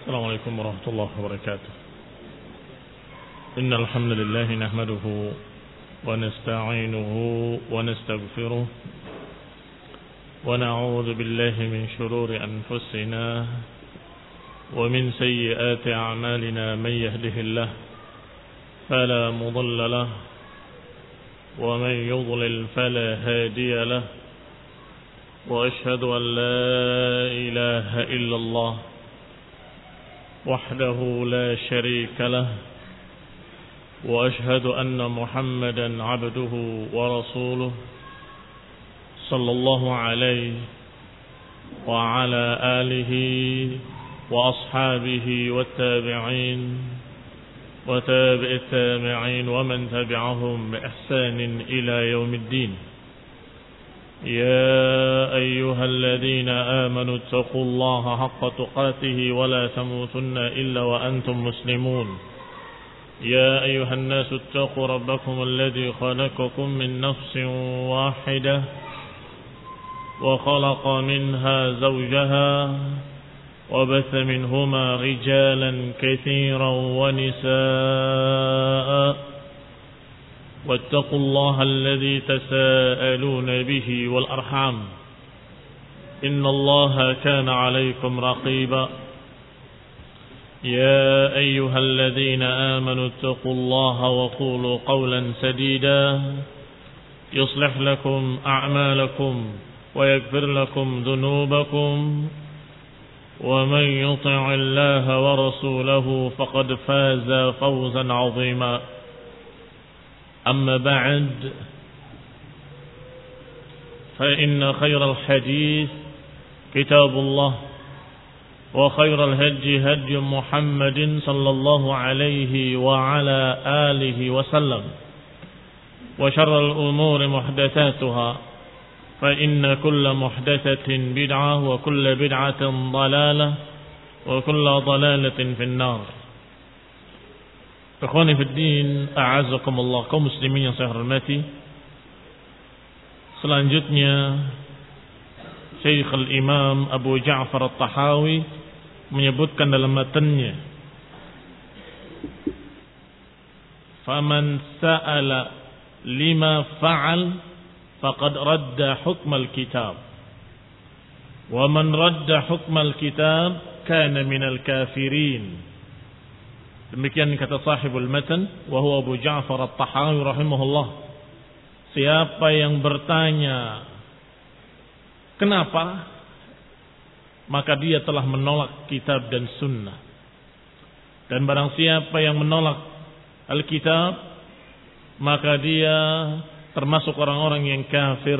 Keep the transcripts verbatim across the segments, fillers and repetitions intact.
السلام عليكم ورحمة الله وبركاته. إن الحمد لله نحمده ونستعينه ونستغفره ونعوذ بالله من شرور أنفسنا ومن سيئات أعمالنا. من يهده الله فلا مضل له ومن يضلل فلا هادي له، وأشهد أن لا إله إلا الله وحده لا شريك له، وأشهد أن محمدا عبده ورسوله صلى الله عليه وعلى آله وأصحابه والتابعين وتابع التابعين ومن تبعهم بإحسان إلى يوم الدين. يا أيها الذين آمنوا اتقوا الله حق تقاته ولا تموتن إلا وأنتم مسلمون. يا أيها الناس اتقوا ربكم الذي خلقكم من نفس واحدة وخلق منها زوجها وبث منهما رجالا كثيرا ونساء، واتقوا الله الذي تساءلون به والأرحام إن الله كان عليكم رقيبا. يا أيها الذين آمنوا اتقوا الله وقولوا قولا سديدا يصلح لكم أعمالكم ويغفر لكم ذنوبكم، ومن يطع الله ورسوله فقد فاز فوزا عظيما. أما بعد، فإن خير الحديث كتاب الله، وخير الهدي هدي محمد صلى الله عليه وعلى آله وسلم، وشر الأمور محدثاتها، فإن كل محدثة بدعة وكل بدعة ضلالة وكل ضلالة في النار. Ikhwani fid din, a'azzakumullah, kaum muslimin yang saya hormati. Selanjutnya Syekh al-Imam Abu Ja'far at-Tahawi menyebutkan dalam matanya, faman sa'ala lima fa'al faqad radda hukmal kitab, wa man radda hukmal kitab kana minal kafirin. Demikian kata sahibul matan, wa huwa Abu Ja'far at-Tahawi rahimahullah. Siapa yang bertanya kenapa, maka dia telah menolak kitab dan sunnah. Dan barang siapa yang menolak Alkitab, maka dia termasuk orang-orang yang kafir.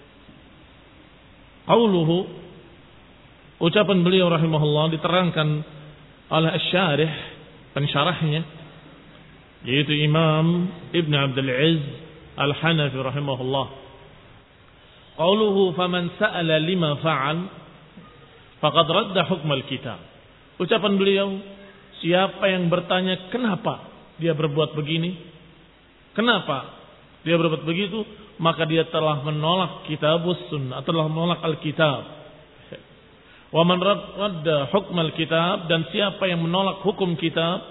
Qauluhu, ucapan beliau rahimahullah diterangkan oleh asy-syarih, pensyarahnya, yaitu Imam Ibn Abdul Aziz Al-Hanafi rahimahullah. Qauluhu faman sa'ala lima fa'al faqad radda hukm al-kitab. Ucapan beliau, siapa yang bertanya kenapa dia berbuat begini, kenapa dia berbuat begitu, maka dia telah menolak kitabus sunnah, telah menolak Alkitab. Wa man radda hukm al-kitab, dan siapa yang menolak hukum kitab,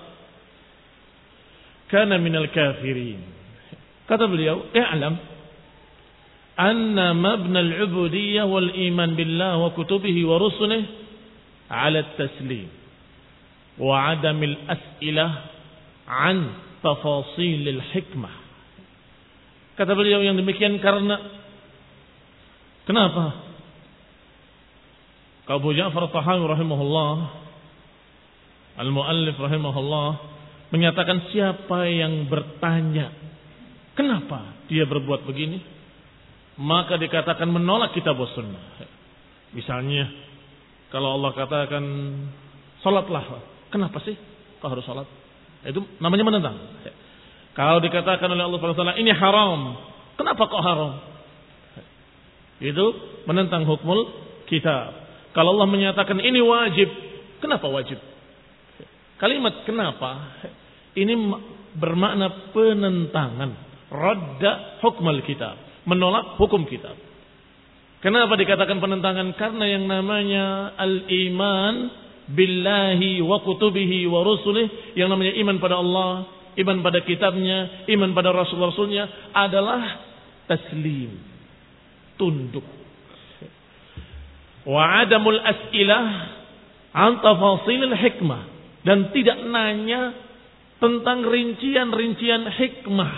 kana minal kafirin. Kata beliau, i'lam anna mabna al-ubudiyyah wal iman billah wa kutubihi wa rusulihi ala at-taslim wa 'adam al-as'ilah an tafasil al-hikmah. Kata beliau yang demikian karena kenapa? Abu Ja'far at-Tahawi rahimahullah, al-muallif rahimahullah, menyatakan siapa yang bertanya kenapa dia berbuat begini, maka dikatakan menolak kitab dan sunnah. Misalnya kalau Allah katakan salatlah, kenapa sih kau harus salat? Itu namanya menentang. Kalau dikatakan oleh Allah subhanahu wa taala ini haram, kenapa kok haram? Itu menentang hukmul kitab. Kalau Allah menyatakan ini wajib, kenapa wajib? Kalimat kenapa ini bermakna penentangan, radda hukmal kitab, menolak hukum kitab. Kenapa dikatakan penentangan? Karena yang namanya al-iman billahi wa kutubihi wa rusulih, yang namanya iman pada Allah, iman pada kitabnya, iman pada rasul-rasulnya adalah taslim, tunduk. Wa adamul as'ilah an tafasilil hikmah, dan tidak nanya tentang rincian-rincian hikmah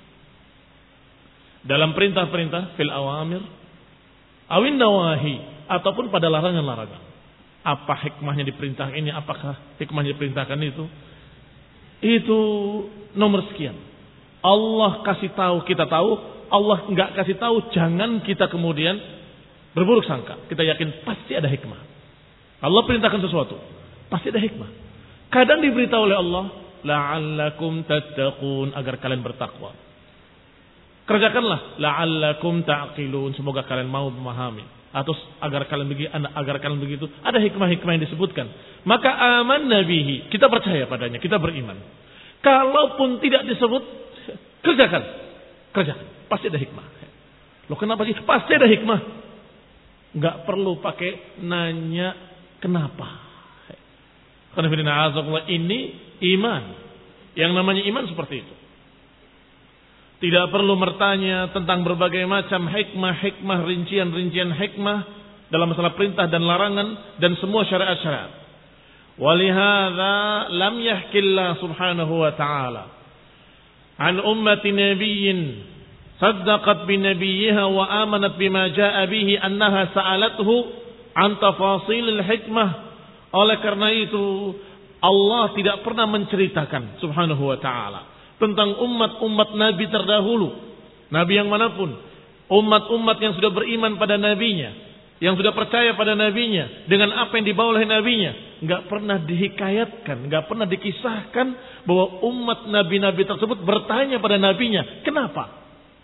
dalam perintah-perintah fil awamir awin nawahi, ataupun pada larangan-larangan. Apa hikmahnya diperintah ini, apakah hikmahnya diperintahkan itu? Itu nomor sekian. Allah kasih tahu, kita tahu. Allah enggak kasih tahu, jangan kita kemudian berburuk sangka. Kita yakin pasti ada hikmah. Allah perintahkan sesuatu, pasti ada hikmah. Kadang diberitahu oleh Allah, la'allakum tattaqun, agar kalian bertakwa. Kerjakanlah, la'allakum ta'qilun, semoga kalian mau memahami. Atau agar kalian begitu, agar kalian begitu. Ada hikmah-hikmah yang disebutkan. Maka aman nabihi, kita percaya padanya, kita beriman. Kalaupun tidak disebut, kerjakan, kerjakan. Pasti ada hikmah. Loh kenapa sih? Pasti ada hikmah. Enggak perlu pakai nanya kenapa. Karena ini iman. Yang namanya iman seperti itu. Tidak perlu bertanya tentang berbagai macam hikmah-hikmah, rincian-rincian hikmah dalam masalah perintah dan larangan dan semua syariat-syariat. Walihada lam yahkillah subhanahu wa ta'ala an ummati nabiyyin saddaqat bi nabiyha wa amanat bima jaa bihi annaha sa'alathu an tafasilil hikmah. Oleh karena itu Allah tidak pernah menceritakan subhanahu wa ta'ala tentang umat-umat Nabi terdahulu, Nabi yang manapun, umat-umat yang sudah beriman pada Nabinya, yang sudah percaya pada Nabinya, dengan apa yang dibawa oleh Nabinya, nggak pernah dihikayatkan, nggak pernah dikisahkan bahwa umat Nabi-Nabi tersebut bertanya pada Nabinya, kenapa?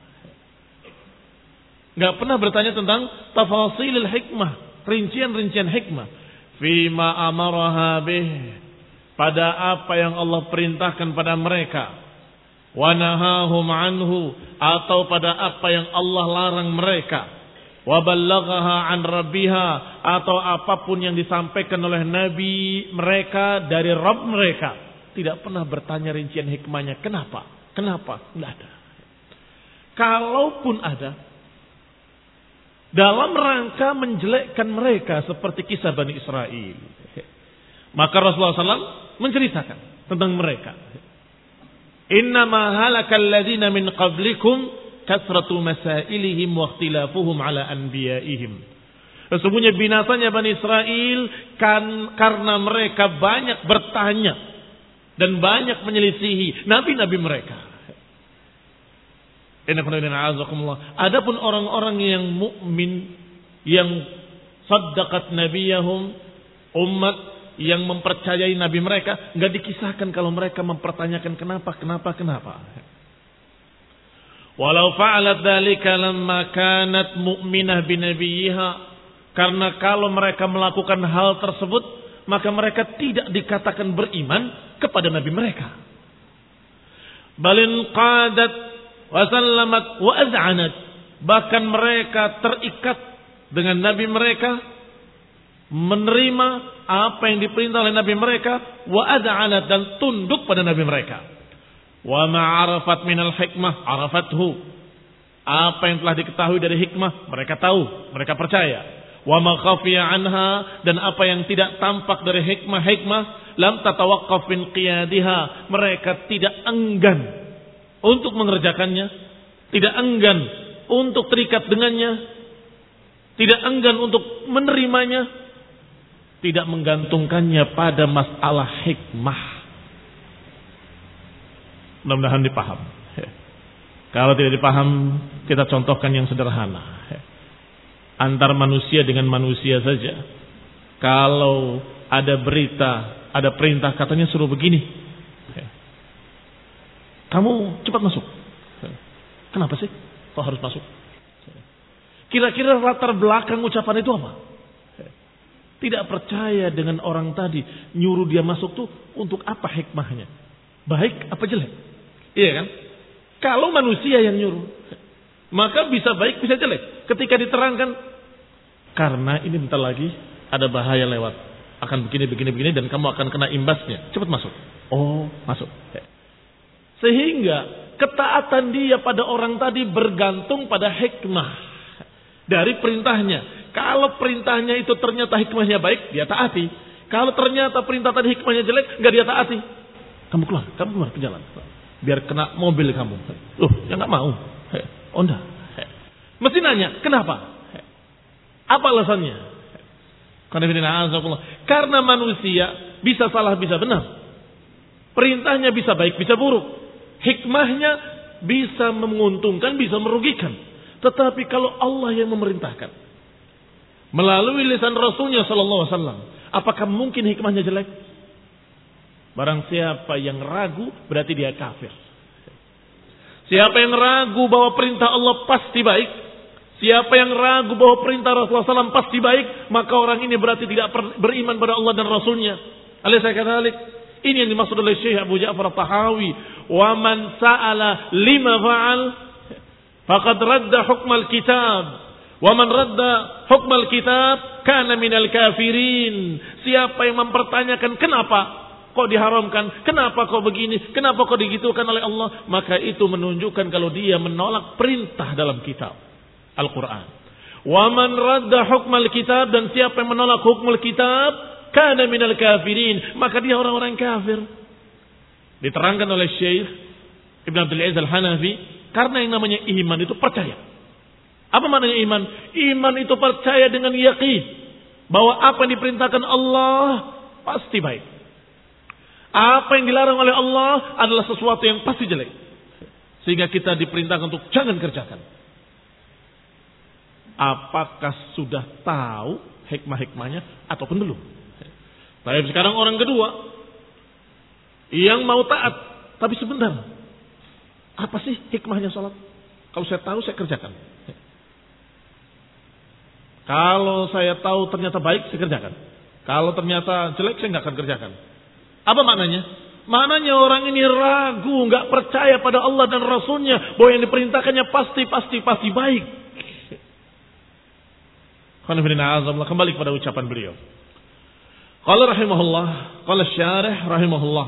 Nggak pernah bertanya tentang tafasilil hikmah, rincian-rincian hikmah, fima amaraha bih, pada apa yang Allah perintahkan pada mereka, wa nahahum anhu, atau pada apa yang Allah larang mereka, wa ballaghaha an rabbiha, atau apapun yang disampaikan oleh nabi mereka dari Rabb mereka. Tidak pernah bertanya rincian hikmahnya, kenapa? Kenapa? Tidak ada. Kalaupun ada, dalam rangka menjelekkan mereka seperti kisah Bani Israel, maka Rasulullah shallallahu alaihi wasallam menceritakan tentang mereka. Innama halakal ladzina min qablikum kasratu masailihim wa ikhtilafuhum ala anbiya'ihim. Sesungguhnya binasanya Bani Israel kan karena mereka banyak bertanya dan banyak menyelisihi nabi-nabi mereka. Adapun orang-orang yang mukmin, yang saddaqat nabiyahum, umat yang mempercayai nabi mereka, enggak dikisahkan kalau mereka mempertanyakan kenapa, kenapa, kenapa. Walau fa'alat dzalika lamma kanat mu'minah bi nabiyha, karena kalau mereka melakukan hal tersebut, maka mereka tidak dikatakan beriman kepada nabi mereka. Balin qadat wa sallamat wa az'anat, bahkan mereka terikat dengan nabi mereka, menerima apa yang diperintah oleh nabi mereka, wa ad'anat, dan tunduk pada nabi mereka. Wa ma'arafat minal hikmah arafathu, apa yang telah diketahui dari hikmah mereka tahu, mereka percaya. Wa ma khafiya anha, dan apa yang tidak tampak dari hikmah-hikmah, lam tatawaqqaf min qiyadiha, mereka tidak enggan untuk mengerjakannya, tidak enggan untuk terikat dengannya, tidak enggan untuk menerimanya, tidak menggantungkannya pada masalah hikmah. Mudah-mudahan dipaham. Kalau tidak dipaham, kita contohkan yang sederhana. Antar manusia dengan manusia saja. Kalau ada berita, ada perintah, katanya suruh begini, kamu cepat masuk. Kenapa sih kok harus masuk? Kira-kira latar belakang ucapan itu apa? Tidak percaya dengan orang tadi, nyuruh dia masuk tuh untuk apa hikmahnya? Baik apa jelek? Iya kan? Kalau manusia yang nyuruh, maka bisa baik bisa jelek. Ketika diterangkan, karena ini bentar lagi ada bahaya lewat. akan begini, begini, begini dan kamu akan kena imbasnya. Cepat masuk. Oh, masuk. Sehingga ketaatan dia pada orang tadi bergantung pada hikmah dari perintahnya. Kalau perintahnya itu ternyata hikmahnya baik, dia taati. Kalau ternyata perintah tadi hikmahnya jelek, nggak dia taati. Kamu keluar, kamu keluar ke jalan. Biar kena mobil kamu. Loh, ya nggak mau. Oh enggak. Mesti nanya, kenapa? Apa alasannya? Karena manusia bisa salah, bisa benar. Perintahnya bisa baik, bisa buruk. Hikmahnya bisa menguntungkan, bisa merugikan. Tetapi kalau Allah yang memerintahkan melalui lisan Rasulnya Sallallahu Alaihi Wasallam, apakah mungkin hikmahnya jelek? Barang siapa yang ragu berarti dia kafir. Siapa yang ragu bahwa perintah Allah pasti baik, siapa yang ragu bahwa perintah Rasulullah shallallahu alaihi wasallam pasti baik, maka orang ini berarti tidak beriman pada Allah dan Rasulnya. Alaysa kadzalik? Ini yang dimaksud oleh Syekh Abu Ja'far At-Tahawi. Wa man sa'ala lima fa'al faqad radda hukmal kitab. Wa man radda hukmal kitab kana minal kafirin. Siapa yang mempertanyakan kenapa kok diharamkan, kenapa kok begini, kenapa kok digitukan oleh Allah, maka itu menunjukkan kalau dia menolak perintah dalam kitab Al-Quran. Wa man radda hukmal kitab, dan siapa yang menolak hukmul kitab kana minal kafirin, maka dia orang-orang kafir. Diterangkan oleh Syekh Ibn Abdul Aziz Al-Hanafi, karena yang namanya iman itu percaya. Apa maknanya iman? Iman itu percaya dengan yakin bahwa apa yang diperintahkan Allah pasti baik. Apa yang dilarang oleh Allah adalah sesuatu yang pasti jelek. Sehingga kita diperintahkan untuk jangan kerjakan. Apakah sudah tahu hikmah-hikmahnya ataupun belum? Tapi sekarang orang kedua yang mau taat, tapi sebentar, apa sih hikmahnya sholat? Kalau saya tahu saya kerjakan. Kalau saya tahu ternyata baik saya kerjakan. Kalau ternyata jelek saya nggak akan kerjakan. Apa maknanya? Maknanya orang ini ragu, nggak percaya pada Allah dan Rasulnya bahwa yang diperintahkannya pasti pasti pasti baik. Kembali kepada ucapan beliau. Qala rahimahullah, qala syarih rahimahullah.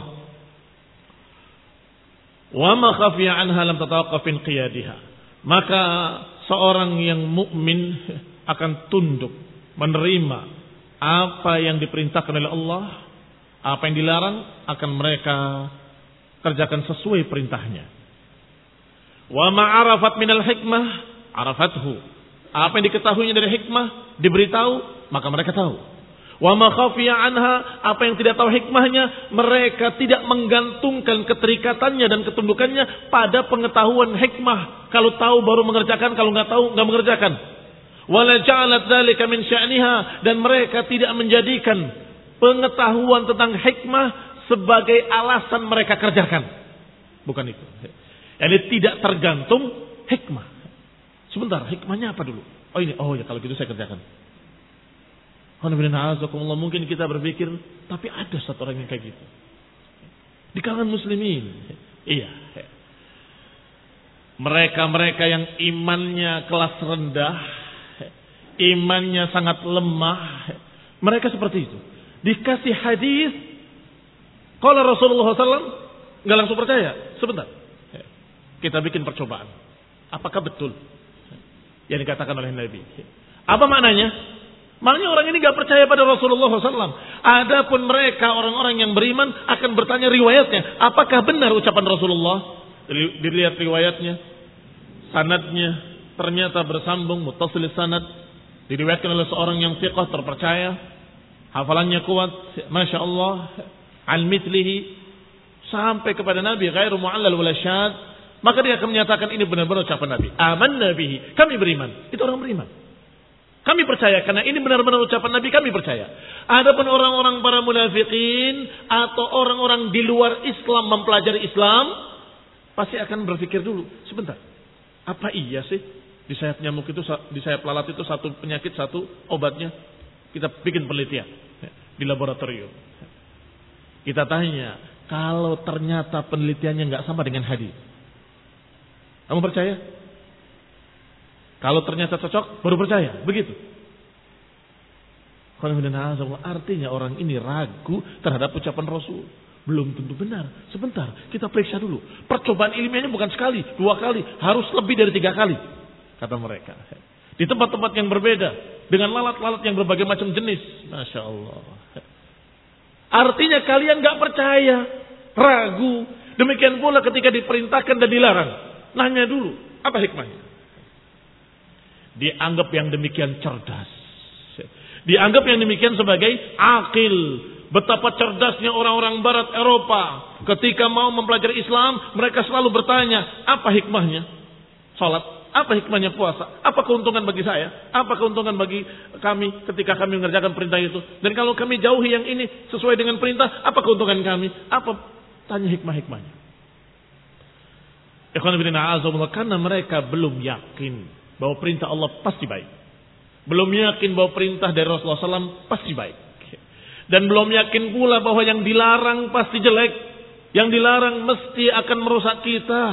Wa ma khafiya anha lam tatawaqqaf fi qiyadiha. Maka seorang yang mukmin akan tunduk menerima apa yang diperintahkan oleh Allah. Apa yang dilarang akan mereka kerjakan sesuai perintahnya. Wa ma'arafat minal hikmah arafathu. Apa yang diketahuinya dari hikmah diberitahu, maka mereka tahu. Wa ma khafiya anha, apa yang tidak tahu hikmahnya, mereka tidak menggantungkan keterikatannya dan ketundukannya pada pengetahuan hikmah. Kalau tahu baru mengerjakan, kalau enggak tahu enggak mengerjakan. Wala ja'alat dzalika min sya'niha, dan mereka tidak menjadikan pengetahuan tentang hikmah sebagai alasan mereka kerjakan. Bukan itu. Jadi tidak tergantung hikmah. Sebentar, hikmahnya apa dulu? Oh ini, oh ya kalau gitu saya kerjakan. Mungkin kita berpikir, tapi ada satu orang yang kayak gitu. Di kalangan muslimin. Iya. Mereka-mereka yang imannya kelas rendah, imannya sangat lemah, mereka seperti itu. Dikasih hadis, kalau Rasulullah shallallahu alaihi wasallam nggak langsung percaya. Sebentar, kita bikin percobaan. Apakah betul yang dikatakan oleh Nabi? Apa maknanya? Maknanya orang ini nggak percaya pada Rasulullah shallallahu alaihi wasallam. Adapun mereka orang-orang yang beriman akan bertanya riwayatnya. Apakah benar ucapan Rasulullah? Dilihat riwayatnya, sanadnya ternyata bersambung, muttasil sanad, diriwayatkan oleh seorang yang thiqah terpercaya. Hafalannya kuat, Masya Allah, al-mithlihi, sampai kepada Nabi, ghairu mu'allal wala syad, maka dia akan menyatakan ini benar-benar ucapan Nabi. Amanna bihi, kami beriman. Itu orang beriman. Kami percaya, karena ini benar-benar ucapan Nabi, kami percaya. Adapun orang-orang para munafikin, atau orang-orang di luar Islam mempelajari Islam, pasti akan berpikir dulu, sebentar, apa iya sih, di sayap nyamuk itu, di sayap lalat itu satu penyakit, satu obatnya? Kita bikin penelitian di laboratorium. Kita tanya, kalau ternyata penelitiannya nggak sama dengan hadis, kamu percaya? Kalau ternyata cocok, baru percaya. Begitu. Artinya orang ini ragu terhadap ucapan Rasul. Belum tentu benar. Sebentar, kita periksa dulu. Percobaan ilmiahnya bukan sekali, dua kali, harus lebih dari tiga kali, kata mereka. Di tempat-tempat yang berbeda, dengan lalat-lalat yang berbagai macam jenis. Masya Allah. Artinya kalian gak percaya, ragu. Demikian pula ketika diperintahkan dan dilarang. Nanya dulu, apa hikmahnya? Dianggap yang demikian cerdas. Dianggap yang demikian sebagai akil. Betapa cerdasnya orang-orang barat Eropa. Ketika mau mempelajari Islam, mereka selalu bertanya, apa hikmahnya salat? Apa hikmahnya puasa? Apa keuntungan bagi saya? Apa keuntungan bagi kami ketika kami mengerjakan perintah itu? Dan kalau kami jauhi yang ini sesuai dengan perintah, apa keuntungan kami? Apa? Tanya hikmah-hikmahnya. Ikhwan fillah, karena mereka belum yakin bahwa perintah Allah pasti baik. Belum yakin bahwa perintah dari Rasulullah shallallahu alaihi wasallam pasti baik. Dan belum yakin pula bahwa yang dilarang pasti jelek. Yang dilarang mesti akan merusak kita.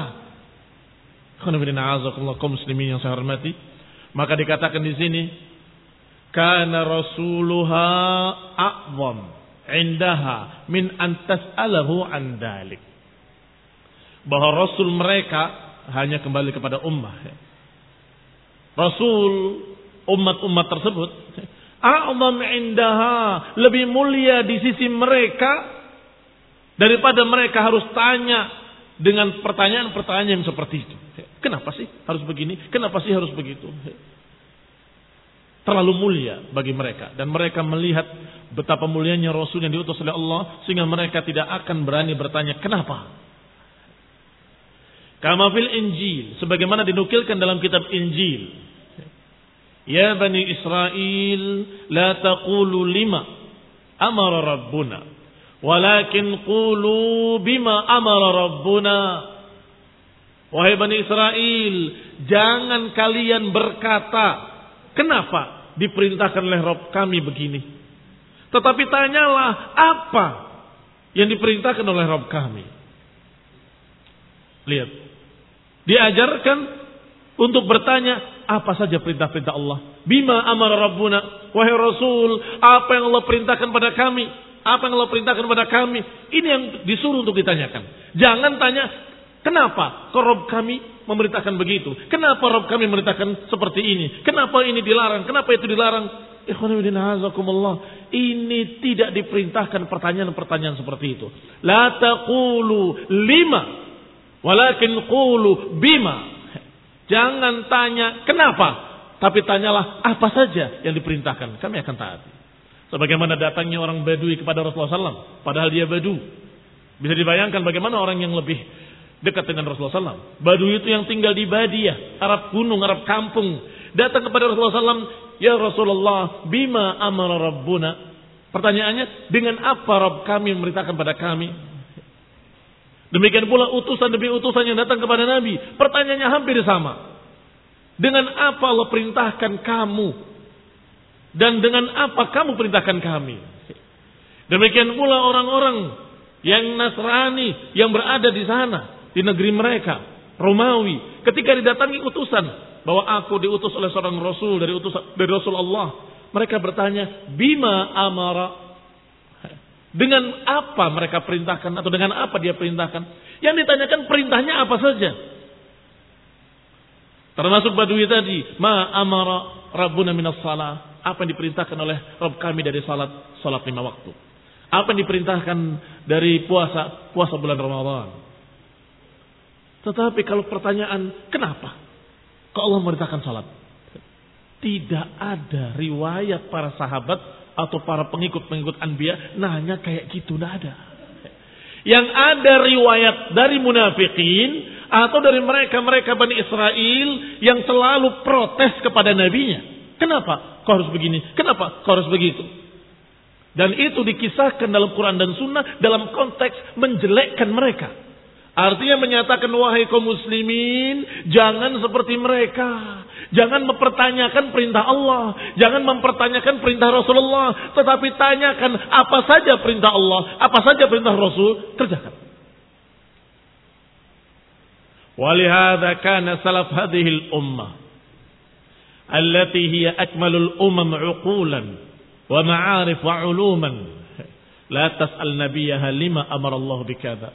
Kaum muslimin yang saya hormati. Maka dikatakan di sini. Kana rasuluha a'zam indaha min an tas'alahu an dalik. Bahwa Rasul mereka hanya kembali kepada ummah. Rasul umat-umat tersebut a'zam indaha, lebih mulia di sisi mereka daripada mereka harus tanya dengan pertanyaan-pertanyaan yang seperti itu. Kenapa sih harus begini? Kenapa sih harus begitu? Terlalu mulia bagi mereka, dan mereka melihat betapa mulianya Rasul yang diutus oleh Allah sehingga mereka tidak akan berani bertanya kenapa. Kama fil Injil, sebagaimana dinukilkan dalam kitab Injil. Ya Bani Israel, la taqulu lima amara Rabbuna, walakin qulu bima amara Rabbuna. Wahai Bani Israel, jangan kalian berkata, kenapa diperintahkan oleh Rabb kami begini? Tetapi tanyalah apa yang diperintahkan oleh Rabb kami. Lihat, diajarkan untuk bertanya apa saja perintah-perintah Allah. Bima amara Rabbuna, wahai Rasul, apa yang Allah perintahkan pada kami? Apa yang Allah perintahkan pada kami? Ini yang disuruh untuk ditanyakan. Jangan tanya, kenapa kok Rabb kami memerintahkan begitu? Kenapa Rabb kami memerintahkan seperti ini? Kenapa ini dilarang? Kenapa itu dilarang? Ini tidak diperintahkan pertanyaan-pertanyaan seperti itu. La taqulu lima, walakin qulu bima. Jangan tanya kenapa, tapi tanyalah apa saja yang diperintahkan. Kami akan taati. Sebagaimana datangnya orang Badui kepada Rasulullah shallallahu alaihi wasallam, padahal dia Badu. Bisa dibayangkan bagaimana orang yang lebih dekat dengan Rasulullah shallallahu alaihi wasallam. Badui itu yang tinggal di Badiah, Arab gunung, Arab kampung. Datang kepada Rasulullah shallallahu alaihi wasallam, ya Rasulullah, bima amara Rabbuna. Pertanyaannya, dengan apa Rabb kami memerintahkan pada kami? Demikian pula utusan demi utusan yang datang kepada Nabi. Pertanyaannya hampir sama. Dengan apa Allah perintahkan kamu? Dan dengan apa kamu perintahkan kami? Demikian pula orang-orang yang Nasrani yang berada di sana, di negeri mereka, Romawi. Ketika didatangi utusan, bahwa aku diutus oleh seorang Rasul dari utus dari Rasul Allah. Mereka bertanya, bima amara. Dengan apa mereka perintahkan atau dengan apa dia perintahkan? Yang ditanyakan perintahnya apa saja. Termasuk Badui tadi, ma amara Rabbuna minas salah. Apa yang diperintahkan oleh Rabb kami dari salat, salat lima waktu. Apa yang diperintahkan dari puasa, puasa bulan Ramadan. Tetapi kalau pertanyaan, kenapa kok Allah memerintahkan salat? Tidak ada riwayat para sahabat atau para pengikut-pengikut anbiya nanya kayak gitu, tidak ada. Yang ada riwayat dari munafikin atau dari mereka-mereka Bani Israel yang selalu protes kepada nabinya. Kenapa kau harus begini? Kenapa kau harus begitu? Dan itu dikisahkan dalam Quran dan Sunnah dalam konteks menjelekkan mereka. Artinya menyatakan, wahai kaum muslimin, jangan seperti mereka. Jangan mempertanyakan perintah Allah. Jangan mempertanyakan perintah Rasulullah. Tetapi tanyakan apa saja perintah Allah, apa saja perintah Rasul, kerjakan. Walihada kana salaf hadhil ummah allati hiya akmalul umam uqulan wa ma'arif wa uluman. La tas'al nabiyaha lima amara Allah bikadza.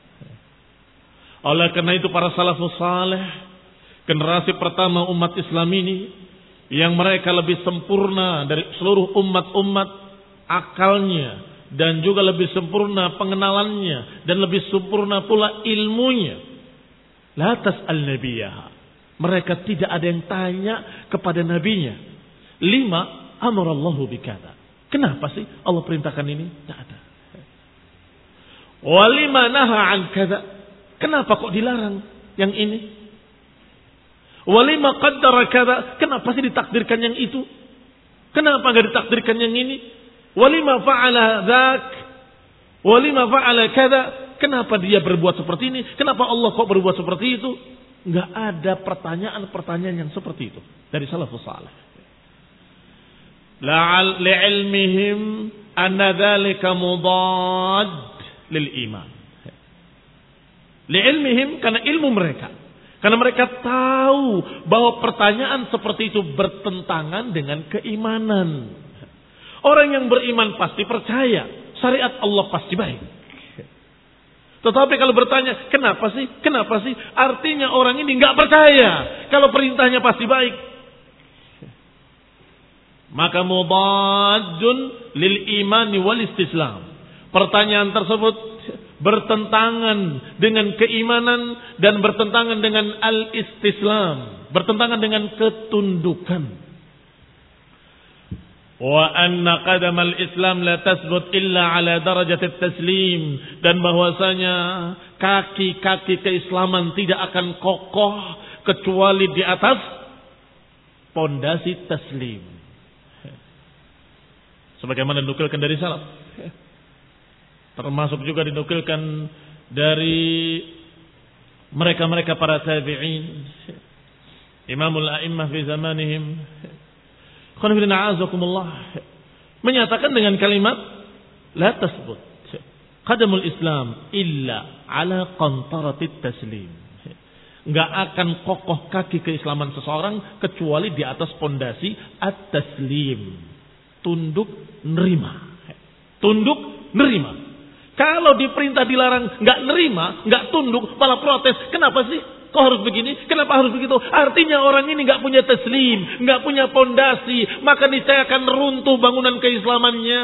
Oleh karena itu para salafus saleh, generasi pertama umat Islam ini, yang mereka lebih sempurna dari seluruh umat-umat akalnya, dan juga lebih sempurna pengenalannya, dan lebih sempurna pula ilmunya. La tas'al nabiyaha. Mereka tidak ada yang tanya kepada nabinya. Lima amarallahu bikadza. Kenapa sih Allah perintahkan ini? Tidak ada. Walima naha an kadza. Kenapa kok dilarang yang ini? Walima qaddara kadza. Kenapa sih ditakdirkan yang itu? Kenapa enggak ditakdirkan yang ini? Walima fa'ala dzak. Walima fa'ala kadza. Kenapa dia berbuat seperti ini? Kenapa Allah kok berbuat seperti itu? Enggak ada pertanyaan-pertanyaan yang seperti itu dari salafus saleh. La'al li'ilmihim anna dzalika mudad lil iman. Li'ilmihim, karena ilmu mereka. Karena mereka tahu bahwa pertanyaan seperti itu bertentangan dengan keimanan. Orang yang beriman pasti percaya syariat Allah pasti baik. Tetapi kalau bertanya, kenapa sih? Kenapa sih? Artinya orang ini enggak percaya kalau perintahnya pasti baik. Maka mudadun lil imani wal istislam. Pertanyaan tersebut bertentangan dengan keimanan dan bertentangan dengan al-istislam, bertentangan dengan ketundukan. Wa anna qadam al-islam la tasbut illa ala darajat at-taslim, dan bahwasanya kaki-kaki keislaman tidak akan kokoh kecuali di atas pondasi taslim. Sebagaimana dinukilkan dari salaf, termasuk juga dinukilkan dari mereka-mereka para tabi'in, imamul a'immah fi zamanihim, menyatakan dengan kalimat la tasbut qadamul Islam illa ala qantaratit taslim. Enggak akan kokoh kaki keislaman seseorang kecuali di atas pondasi at-taslim, tunduk nerima. Tunduk nerima. Kalau diperintah dilarang enggak nerima, enggak tunduk, malah protes. Kenapa sih? Kok harus begini? Kenapa harus begitu? Artinya orang ini enggak punya taslim, enggak punya pondasi, maka niscaya akan runtuh bangunan keislamannya.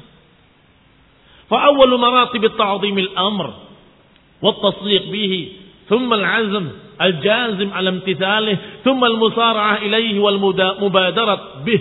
Fa awwalu maratib at-ta'dhim al-amr wa at-tasdiq bihi, thumma al-'azm al-jazim 'ala imtithalih, thumma al-musara'ah ilayhi wal mubadarat bih.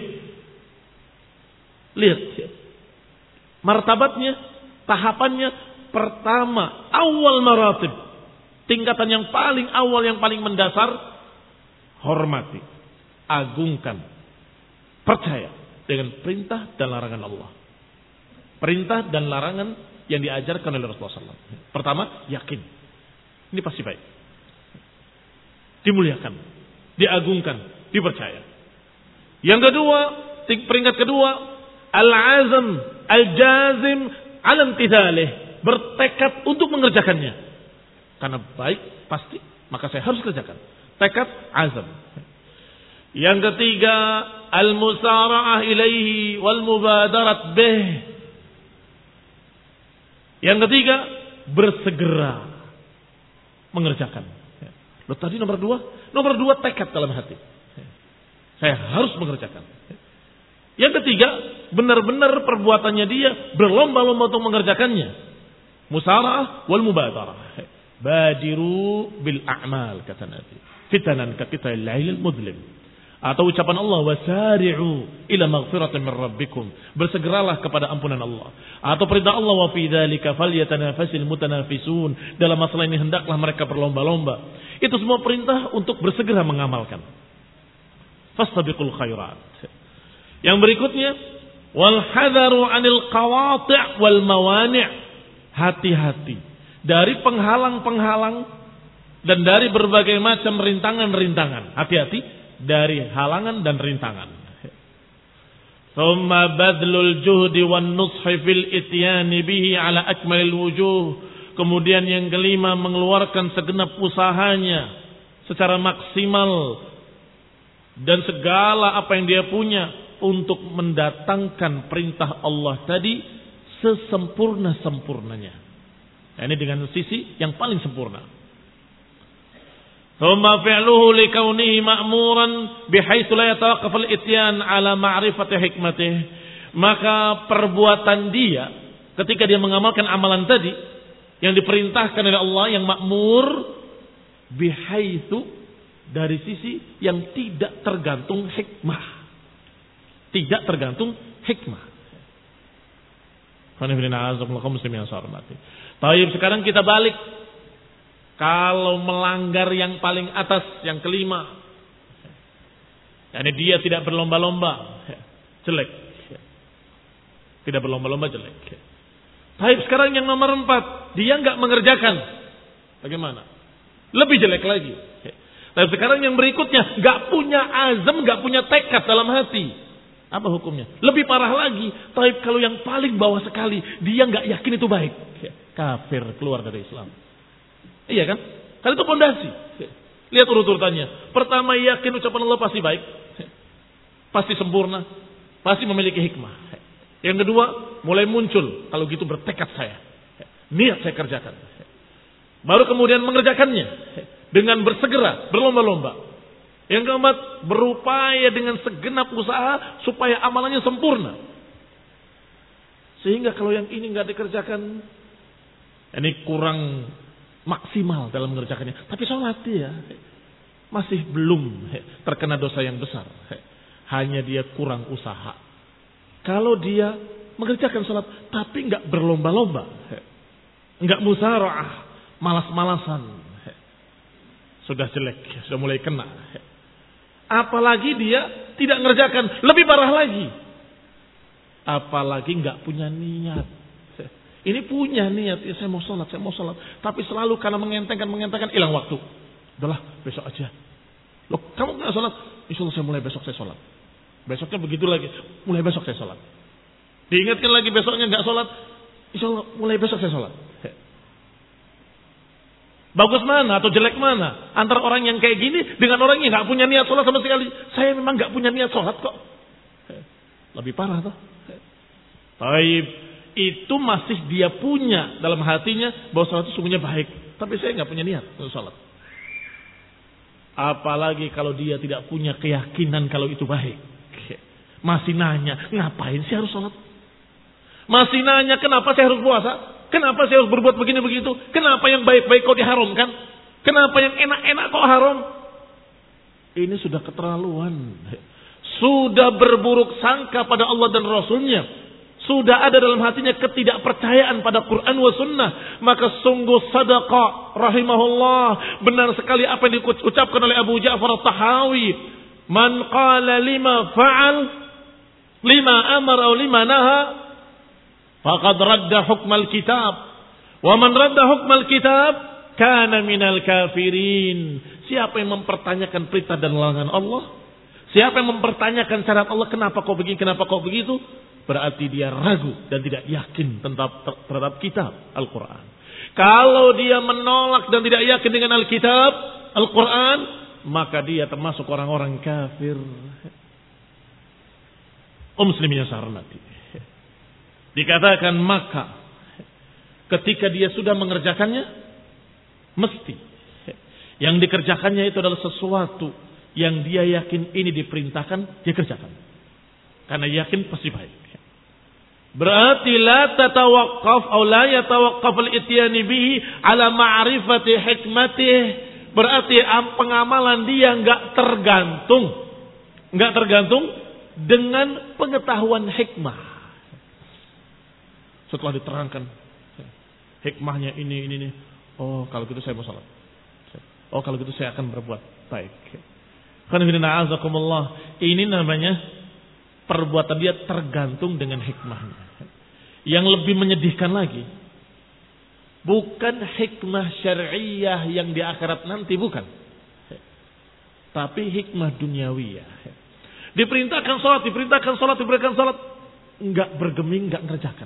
Lihat martabatnya, tahapannya. Pertama, awal maratib, tingkatan yang paling awal, yang paling mendasar, hormati, agungkan, percaya dengan perintah dan larangan Allah. Perintah dan larangan yang diajarkan oleh Rasulullah shallallahu alaihi wasallam. Pertama, yakin ini pasti baik, dimuliakan, diagungkan, dipercaya. Yang kedua, peringkat kedua, al-azam al-jazim 'ala imtithalih, bertekad untuk mengerjakannya. Karena baik pasti, maka saya harus kerjakan. Tekad, azam. Yang ketiga, al-musara'ah ilaihi wal mubadarat bih. Yang ketiga, bersegera mengerjakan. Loh, tadi nomor dua, nomor dua tekad dalam hati. Saya harus mengerjakan. Yang ketiga, benar-benar perbuatannya dia berlomba-lomba untuk mengerjakannya. Musara'ah wal mubadarah. Badiru bil a'mal, kata Nabi. Fitanan ka qita'il lailil mudlim. Atau ucapan Allah, wasari'u ila maghfiratin min rabbikum. Bersegeralah kepada ampunan Allah. Atau perintah Allah, wa fi dzalika falyatanafasil mutanafisun. Dalam masalah ini hendaklah mereka berlomba-lomba. Itu semua perintah untuk bersegera mengamalkan. Fastabiqul khairat. Yang berikutnya, wal hadaru 'anil qawati' wal mawani'. Hati-hati dari penghalang-penghalang dan dari berbagai macam rintangan-rintangan. Hati-hati dari halangan dan rintangan. Thumma badlul juhdi wan nushi fil ityani bihi ala akmalil wujuh. Kemudian yang kelima, mengeluarkan segenap usahanya secara maksimal dan segala apa yang dia punya untuk mendatangkan perintah Allah tadi sesempurna-sempurnanya. Nah, ini dengan sisi yang paling sempurna. Thumma fi'luhu likaunihi ma'muran bihaitsu la yatawaqqaf al-ityan ala ma'rifati hikmatih. Maka perbuatan dia ketika dia mengamalkan amalan tadi yang diperintahkan oleh Allah yang makmur bihaitsu dari sisi yang tidak tergantung hikmah. Tidak tergantung hikmah. Taib, sekarang kita balik. Kalau melanggar yang paling atas, yang kelima, yani dia tidak berlomba-lomba, jelek. Tidak berlomba-lomba, jelek. Taib, sekarang yang nomor empat, dia nggak mengerjakan. Bagaimana? Lebih jelek lagi. Tapi sekarang yang berikutnya gak punya azam, gak punya tekad dalam hati. Apa hukumnya? Lebih parah lagi. Tapi kalau yang paling bawah sekali, dia gak yakin itu baik. Kafir, keluar dari Islam. Iya kan? Karena itu pondasi. Lihat urut-urutannya. Pertama, yakin ucapan Allah pasti baik. Pasti sempurna. Pasti memiliki hikmah. Yang kedua, mulai muncul. Kalau gitu bertekad saya. Niat saya kerjakan. Baru kemudian mengerjakannya. Dengan bersegera, berlomba-lomba. Yang keempat, berupaya dengan segenap usaha supaya amalannya sempurna. Sehingga kalau yang ini nggak dikerjakan, ini kurang maksimal dalam mengerjakannya. Tapi sholat dia masih belum terkena dosa yang besar. Hanya dia kurang usaha. Kalau dia mengerjakan sholat, tapi nggak berlomba-lomba, nggak musara'ah, malas-malasan, sudah jelek, sudah mulai kena. Apalagi dia tidak mengerjakan, lebih parah lagi. Apalagi nggak punya niat. Ini punya niat, ya saya mau sholat, saya mau sholat. Tapi selalu karena mengentengkan, mengentengkan, hilang waktu. Udahlah, besok aja. Loh, kamu nggak sholat? Insya Allah saya mulai besok saya sholat. Besoknya begitu lagi, mulai besok saya sholat. Diingatkan lagi besoknya nggak sholat. Insya Allah mulai besok saya sholat. Bagus mana atau jelek mana antara orang yang kayak gini dengan orang yang nggak punya niat sholat sama sekali? Saya memang nggak punya niat sholat kok. Lebih parah toh. Taib, itu masih dia punya dalam hatinya bahwa sholat itu sungguhnya baik, tapi saya nggak punya niat untuk sholat. Apalagi kalau dia tidak punya keyakinan kalau itu baik, masih nanya ngapain sih harus sholat? Masih nanya kenapa saya harus puasa? Kenapa saya harus berbuat begini begitu? Kenapa yang baik-baik kok diharamkan? Kenapa yang enak-enak kok haram? Ini sudah keterlaluan. Sudah berburuk sangka pada Allah dan Rasulnya. Sudah ada dalam hatinya ketidakpercayaan pada Quran wa sunnah. Maka sungguh sadaqah rahimahullah. Benar sekali apa yang diucapkan oleh Abu Ja'far At-Tahawi. Man qala lima fa'al, lima amar atau lima naha, faqad radda hukmal kitab. Wa man radda hukmal kitab kana minal kafirin. Siapa yang mempertanyakan perintah dan larangan Allah, siapa yang mempertanyakan syariat Allah, kenapa kau begini, kenapa kau begitu, berarti dia ragu dan tidak yakin tentang terhadap kitab Al-Quran. Kalau dia menolak dan tidak yakin dengan Alkitab Al-Quran, maka dia termasuk orang-orang kafir. Om muslimin yang saya hormati, dikatakan maka ketika dia sudah mengerjakannya, mesti yang dikerjakannya itu adalah sesuatu yang dia yakin ini diperintahkan, dia kerjakan. Karena yakin pasti baik. Berarti la tatawaqqaf atau la yatawaqqaf al-ityani bihi ala ma'rifati hikmatih. Berarti pengamalan dia enggak tergantung, enggak tergantung dengan pengetahuan hikmah. Setelah diterangkan hikmahnya ini, ini, ini. Oh, kalau gitu saya mau salat. Oh, kalau gitu saya akan berbuat baik. Ini namanya perbuatan dia tergantung dengan hikmahnya. Yang lebih menyedihkan lagi, bukan hikmah syariah yang di akhirat nanti, bukan. Tapi hikmah duniawiyah. Diperintahkan salat, diperintahkan salat, diperintahkan salat, enggak bergeming, enggak ngerjakan.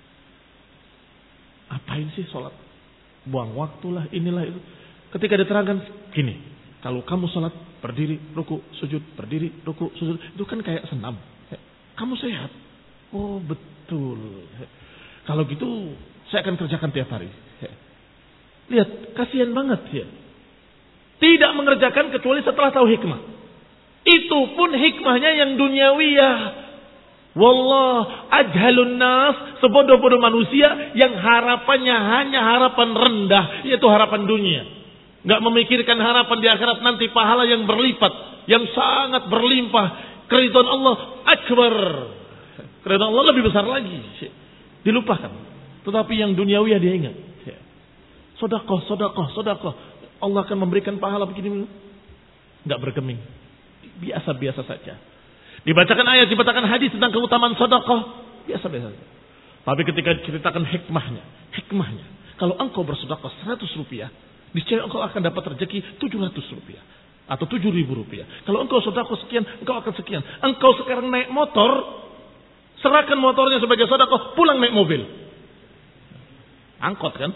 Apain sih sholat? Buang waktulah, inilah itu. Ketika diterangkan gini, kalau kamu sholat berdiri, ruku, sujud, berdiri, ruku, sujud, itu kan kayak senam. Kamu sehat? Oh betul. Kalau gitu saya akan kerjakan tiap hari. Lihat, kasihan banget ya. Tidak mengerjakan kecuali setelah tahu hikmah. Itu pun hikmahnya yang duniawiyah. Wallah ajhalun nas, sebodoh-bodoh manusia yang harapannya hanya harapan rendah, yaitu harapan dunia. Gak memikirkan harapan di akhirat nanti pahala yang berlipat, yang sangat berlimpah. Keridhaan Allah akbar. Keridhaan Allah lebih besar lagi. Dilupakan. Tetapi yang duniawiyah dia ingat. Sedekah, sedekah, sedekah. Allah akan memberikan pahala begini. Gak bergeming. Biasa-biasa saja. Dibacakan ayat, dibacakan hadis tentang keutamaan sedekah. Biasa-biasa saja. Tapi ketika diceritakan hikmahnya. Hikmahnya. Kalau engkau bersedekah seratus rupiah. Niscaya engkau akan dapat rezeki tujuh ratus rupiah. Atau tujuh ribu rupiah. Kalau engkau sedekah sekian, engkau akan sekian. Engkau sekarang naik motor. Serahkan motornya sebagai sedekah. Pulang naik mobil. Angkot kan?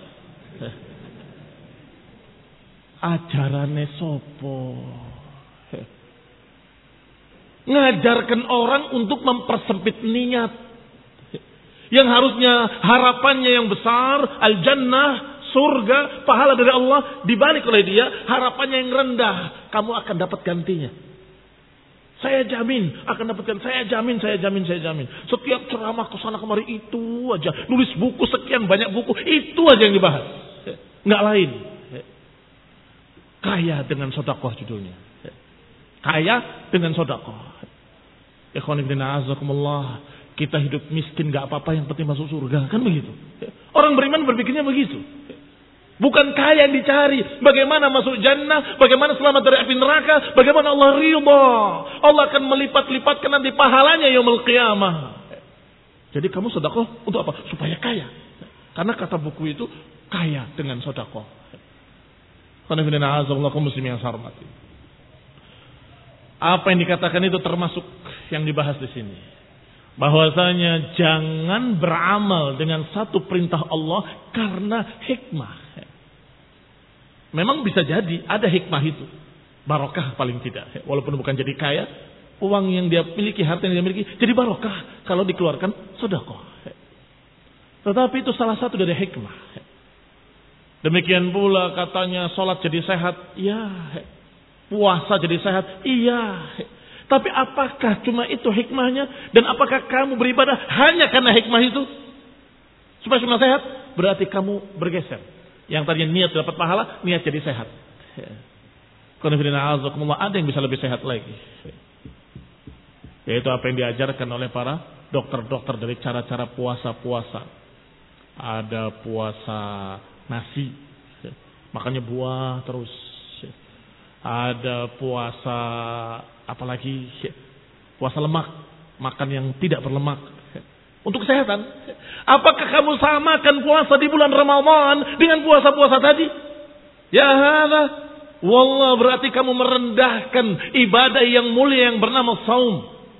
Ajarannya sopo. Ngajarkan orang untuk mempersempit niat. Yang harusnya harapannya yang besar, al-jannah, surga, pahala dari Allah, dibalik oleh dia, harapannya yang rendah. Kamu akan dapat gantinya. Saya jamin akan dapatkan, saya jamin, saya jamin, saya jamin. Setiap ceramah kesana kemari itu aja. Nulis buku sekian banyak buku, itu aja yang dibahas. Nggak lain. Kaya dengan sedekah judulnya. Kaya dengan sedekah. Ikhwan fillah azakumullah. Kita hidup miskin gak apa-apa, yang penting masuk surga. Kan begitu. Orang beriman berpikirnya begitu. Bukan kaya yang dicari. Bagaimana masuk jannah, bagaimana selamat dari api neraka, bagaimana Allah ridha. Allah akan melipat-lipatkan nanti pahalanya yaumul qiyamah. Jadi kamu sedekah untuk apa? Supaya kaya. Karena kata buku itu kaya dengan sedekah. Qul inna a'udzubillahi muslimin yang hormati. Apa yang dikatakan itu termasuk yang dibahas di sini. Bahwasanya jangan beramal dengan satu perintah Allah karena hikmah. Memang bisa jadi ada hikmah itu. Barokah paling tidak. Walaupun bukan jadi kaya, uang yang dia miliki, harta yang dia miliki jadi barokah kalau dikeluarkan sedekah. Tetapi itu salah satu dari hikmah. Demikian pula katanya sholat jadi sehat. Iya. Puasa jadi sehat. Iya. Tapi apakah cuma itu hikmahnya? Dan apakah kamu beribadah hanya karena hikmah itu? Supaya cuma sehat? Berarti kamu bergeser. Yang tadinya niat dapat pahala, niat jadi sehat. Ada yang bisa lebih sehat lagi. Yaitu apa yang diajarkan oleh para dokter-dokter dari cara-cara puasa-puasa. Ada puasa nasi, makannya buah terus. Ada puasa apalagi puasa lemak, makan yang tidak berlemak untuk kesehatan. Apakah kamu samakan puasa di bulan Ramadan dengan puasa-puasa tadi? Ya hadza, wallah berarti kamu merendahkan ibadah yang mulia yang bernama saum.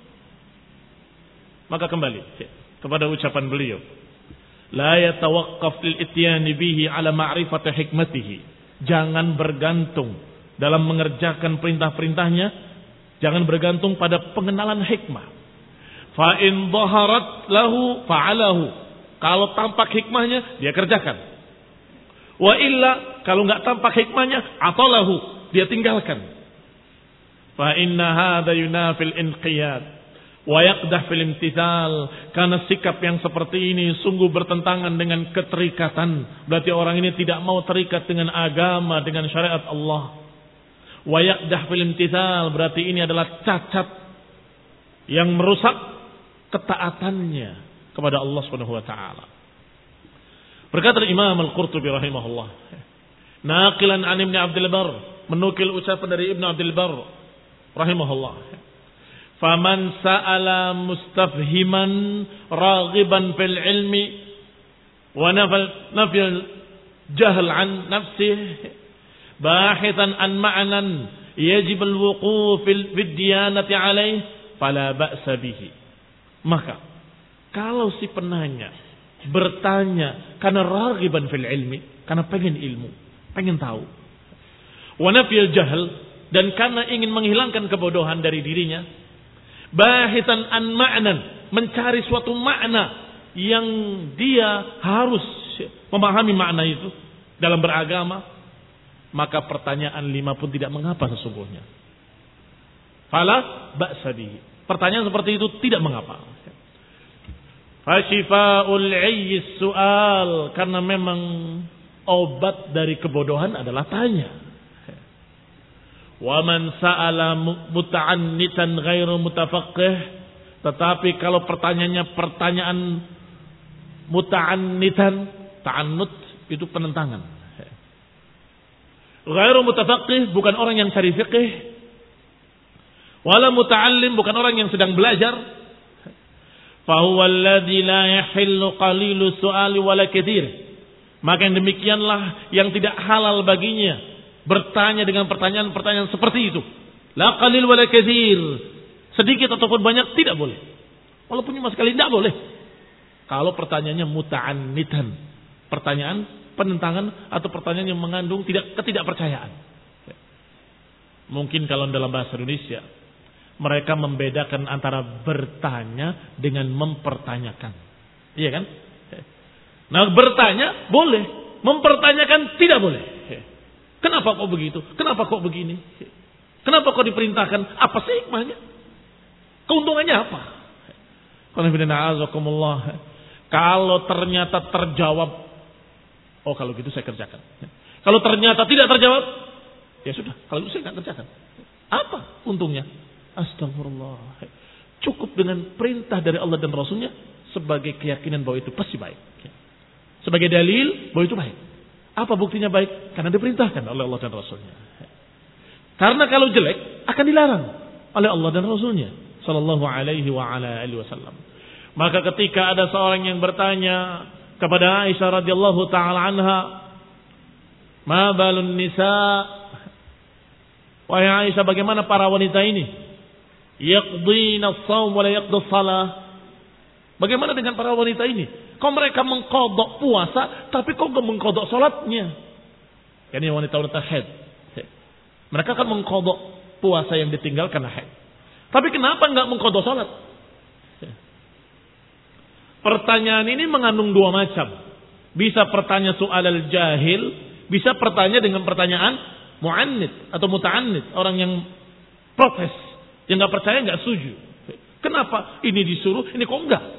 Maka kembali kepada ucapan beliau, la yatawaqqaf lil ityani bihi ala ma'rifati hikmatihi. Jangan bergantung dalam mengerjakan perintah-perintahnya, jangan bergantung pada pengenalan hikmah. Fa in dhaharat lahu fa'alahu. Kalau tampak hikmahnya, dia kerjakan. Wa illa, kalau enggak tampak hikmahnya, atalahu, dia tinggalkan. Fa inna hadza yunafil inqiyad wa yaqdah fil imtithal. Karena sikap yang seperti ini sungguh bertentangan dengan keterikatan. Berarti orang ini tidak mau terikat dengan agama, dengan syariat Allah. Wa yaqdah fil imtithal, berarti ini adalah cacat yang merusak ketaatannya kepada Allah Subhanahu wa taala. Berkata Imam Al-Qurtubi rahimahullah, naqilan an Ibnu Abdul Barr, menukil ucapan dari Ibnu Abdul Barr rahimahullah. Faman sa'ala mustafhiman raghiban fil ilmi wa nafal nafil jahl an nafsihi bahithan an ma'nan yajib al-wuquf fil diyanati alayhi fala ba'sa bihi. Maka kalau si penanya bertanya karena raghiban fil ilmi, karena pengen ilmu, pengen tahu, wa nafil jahl, dan karena ingin menghilangkan kebodohan dari dirinya, bahitan an ma'nan, mencari suatu makna yang dia harus memahami makna itu dalam beragama, maka pertanyaan lima pun tidak mengapa sesungguhnya. Fala ba'sa bihi. Pertanyaan seperti itu tidak mengapa. Fasyifaul 'ayyi su'al, karena memang obat dari kebodohan adalah tanya. Wa man sa'ala muta'annitan ghairu mutafaqqih, tetapi kalau pertanyaannya pertanyaan muta'annitan, ta'annut itu penentangan. Ghairu mutafaqqih bukan orang yang cari fiqih, wala muta'allim bukan orang yang sedang belajar. Fahuwa alladhi la yahillu qalilu su'ali wala katsir. Maka yang demikianlah yang tidak halal baginya bertanya dengan pertanyaan-pertanyaan seperti itu. La qalil wala katsir. Sedikit ataupun banyak tidak boleh. Walaupun cuma sekali tidak boleh. Kalau pertanyaannya muta'annitan, pertanyaan penentangan atau pertanyaan yang mengandung tidak ketidakpercayaan. Mungkin kalau dalam bahasa Indonesia mereka membedakan antara bertanya dengan mempertanyakan. Iya kan? Nah, bertanya boleh, mempertanyakan tidak boleh. Kenapa kok begitu? Kenapa kok begini? Kenapa kok diperintahkan? Apa sih hikmahnya? Keuntungannya apa? Kalau ternyata terjawab, oh kalau gitu saya kerjakan. Kalau ternyata tidak terjawab, ya sudah, kalau itu saya nggak kerjakan. Apa untungnya? Astagfirullah. Cukup dengan perintah dari Allah dan Rasulnya sebagai keyakinan bahwa itu pasti baik. Sebagai dalil bahwa itu baik. Apa buktinya baik? Karena diperintahkan oleh Allah dan Rasulnya. Karena kalau jelek akan dilarang oleh Allah dan Rasulnya sallallahu alaihi wa ala alihi wasallam. Maka ketika ada seorang yang bertanya kepada Aisyah radhiyallahu taala anha, "Ma balun nisa?" Wahai Aisyah, bagaimana para wanita ini? Yaqdina as-shaum wa la yaqdus shalah. Bagaimana dengan para wanita ini? Kok mereka mengqadha puasa tapi kok enggak mengqadha salatnya? Ini wanita-wanita haid. Mereka kan mengqadha puasa yang ditinggal karena haid. Tapi kenapa enggak mengqadha salat? Pertanyaan ini mengandung dua macam. Bisa pertanyaan soal al-jahil, bisa pertanyaan dengan pertanyaan mu'annid atau muta'annid, orang yang protes, yang enggak percaya, enggak setuju. Kenapa ini disuruh, ini kok enggak?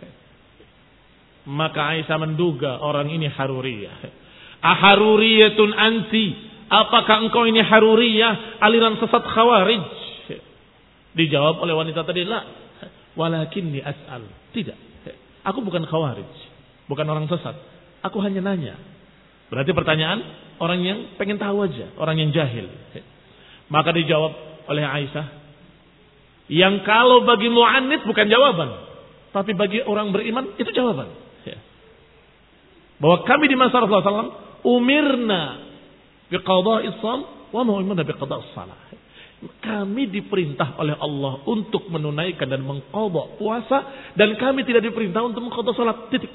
Maka Aisyah menduga orang ini haruriyah. Aharuriyatun anti, apakah engkau ini haruriyah, aliran sesat khawarij? Dijawab oleh wanita tadi, la, walakinni as'al. Tidak, aku bukan khawarij, bukan orang sesat. Aku hanya nanya. Berarti pertanyaan orang yang pengen tahu aja, orang yang jahil. Maka dijawab oleh Aisyah, yang kalau bagi mu'annid bukan jawaban, tapi bagi orang beriman itu jawaban. Bahwa kami di masa Rasulullah sallallahu alaihi wasallam umirna biqada'is shaum wa ma umirna biqada'is shalah. Kami diperintah oleh Allah untuk menunaikan dan mengqadha puasa, dan kami tidak diperintah untuk mengqadha salat. Titik.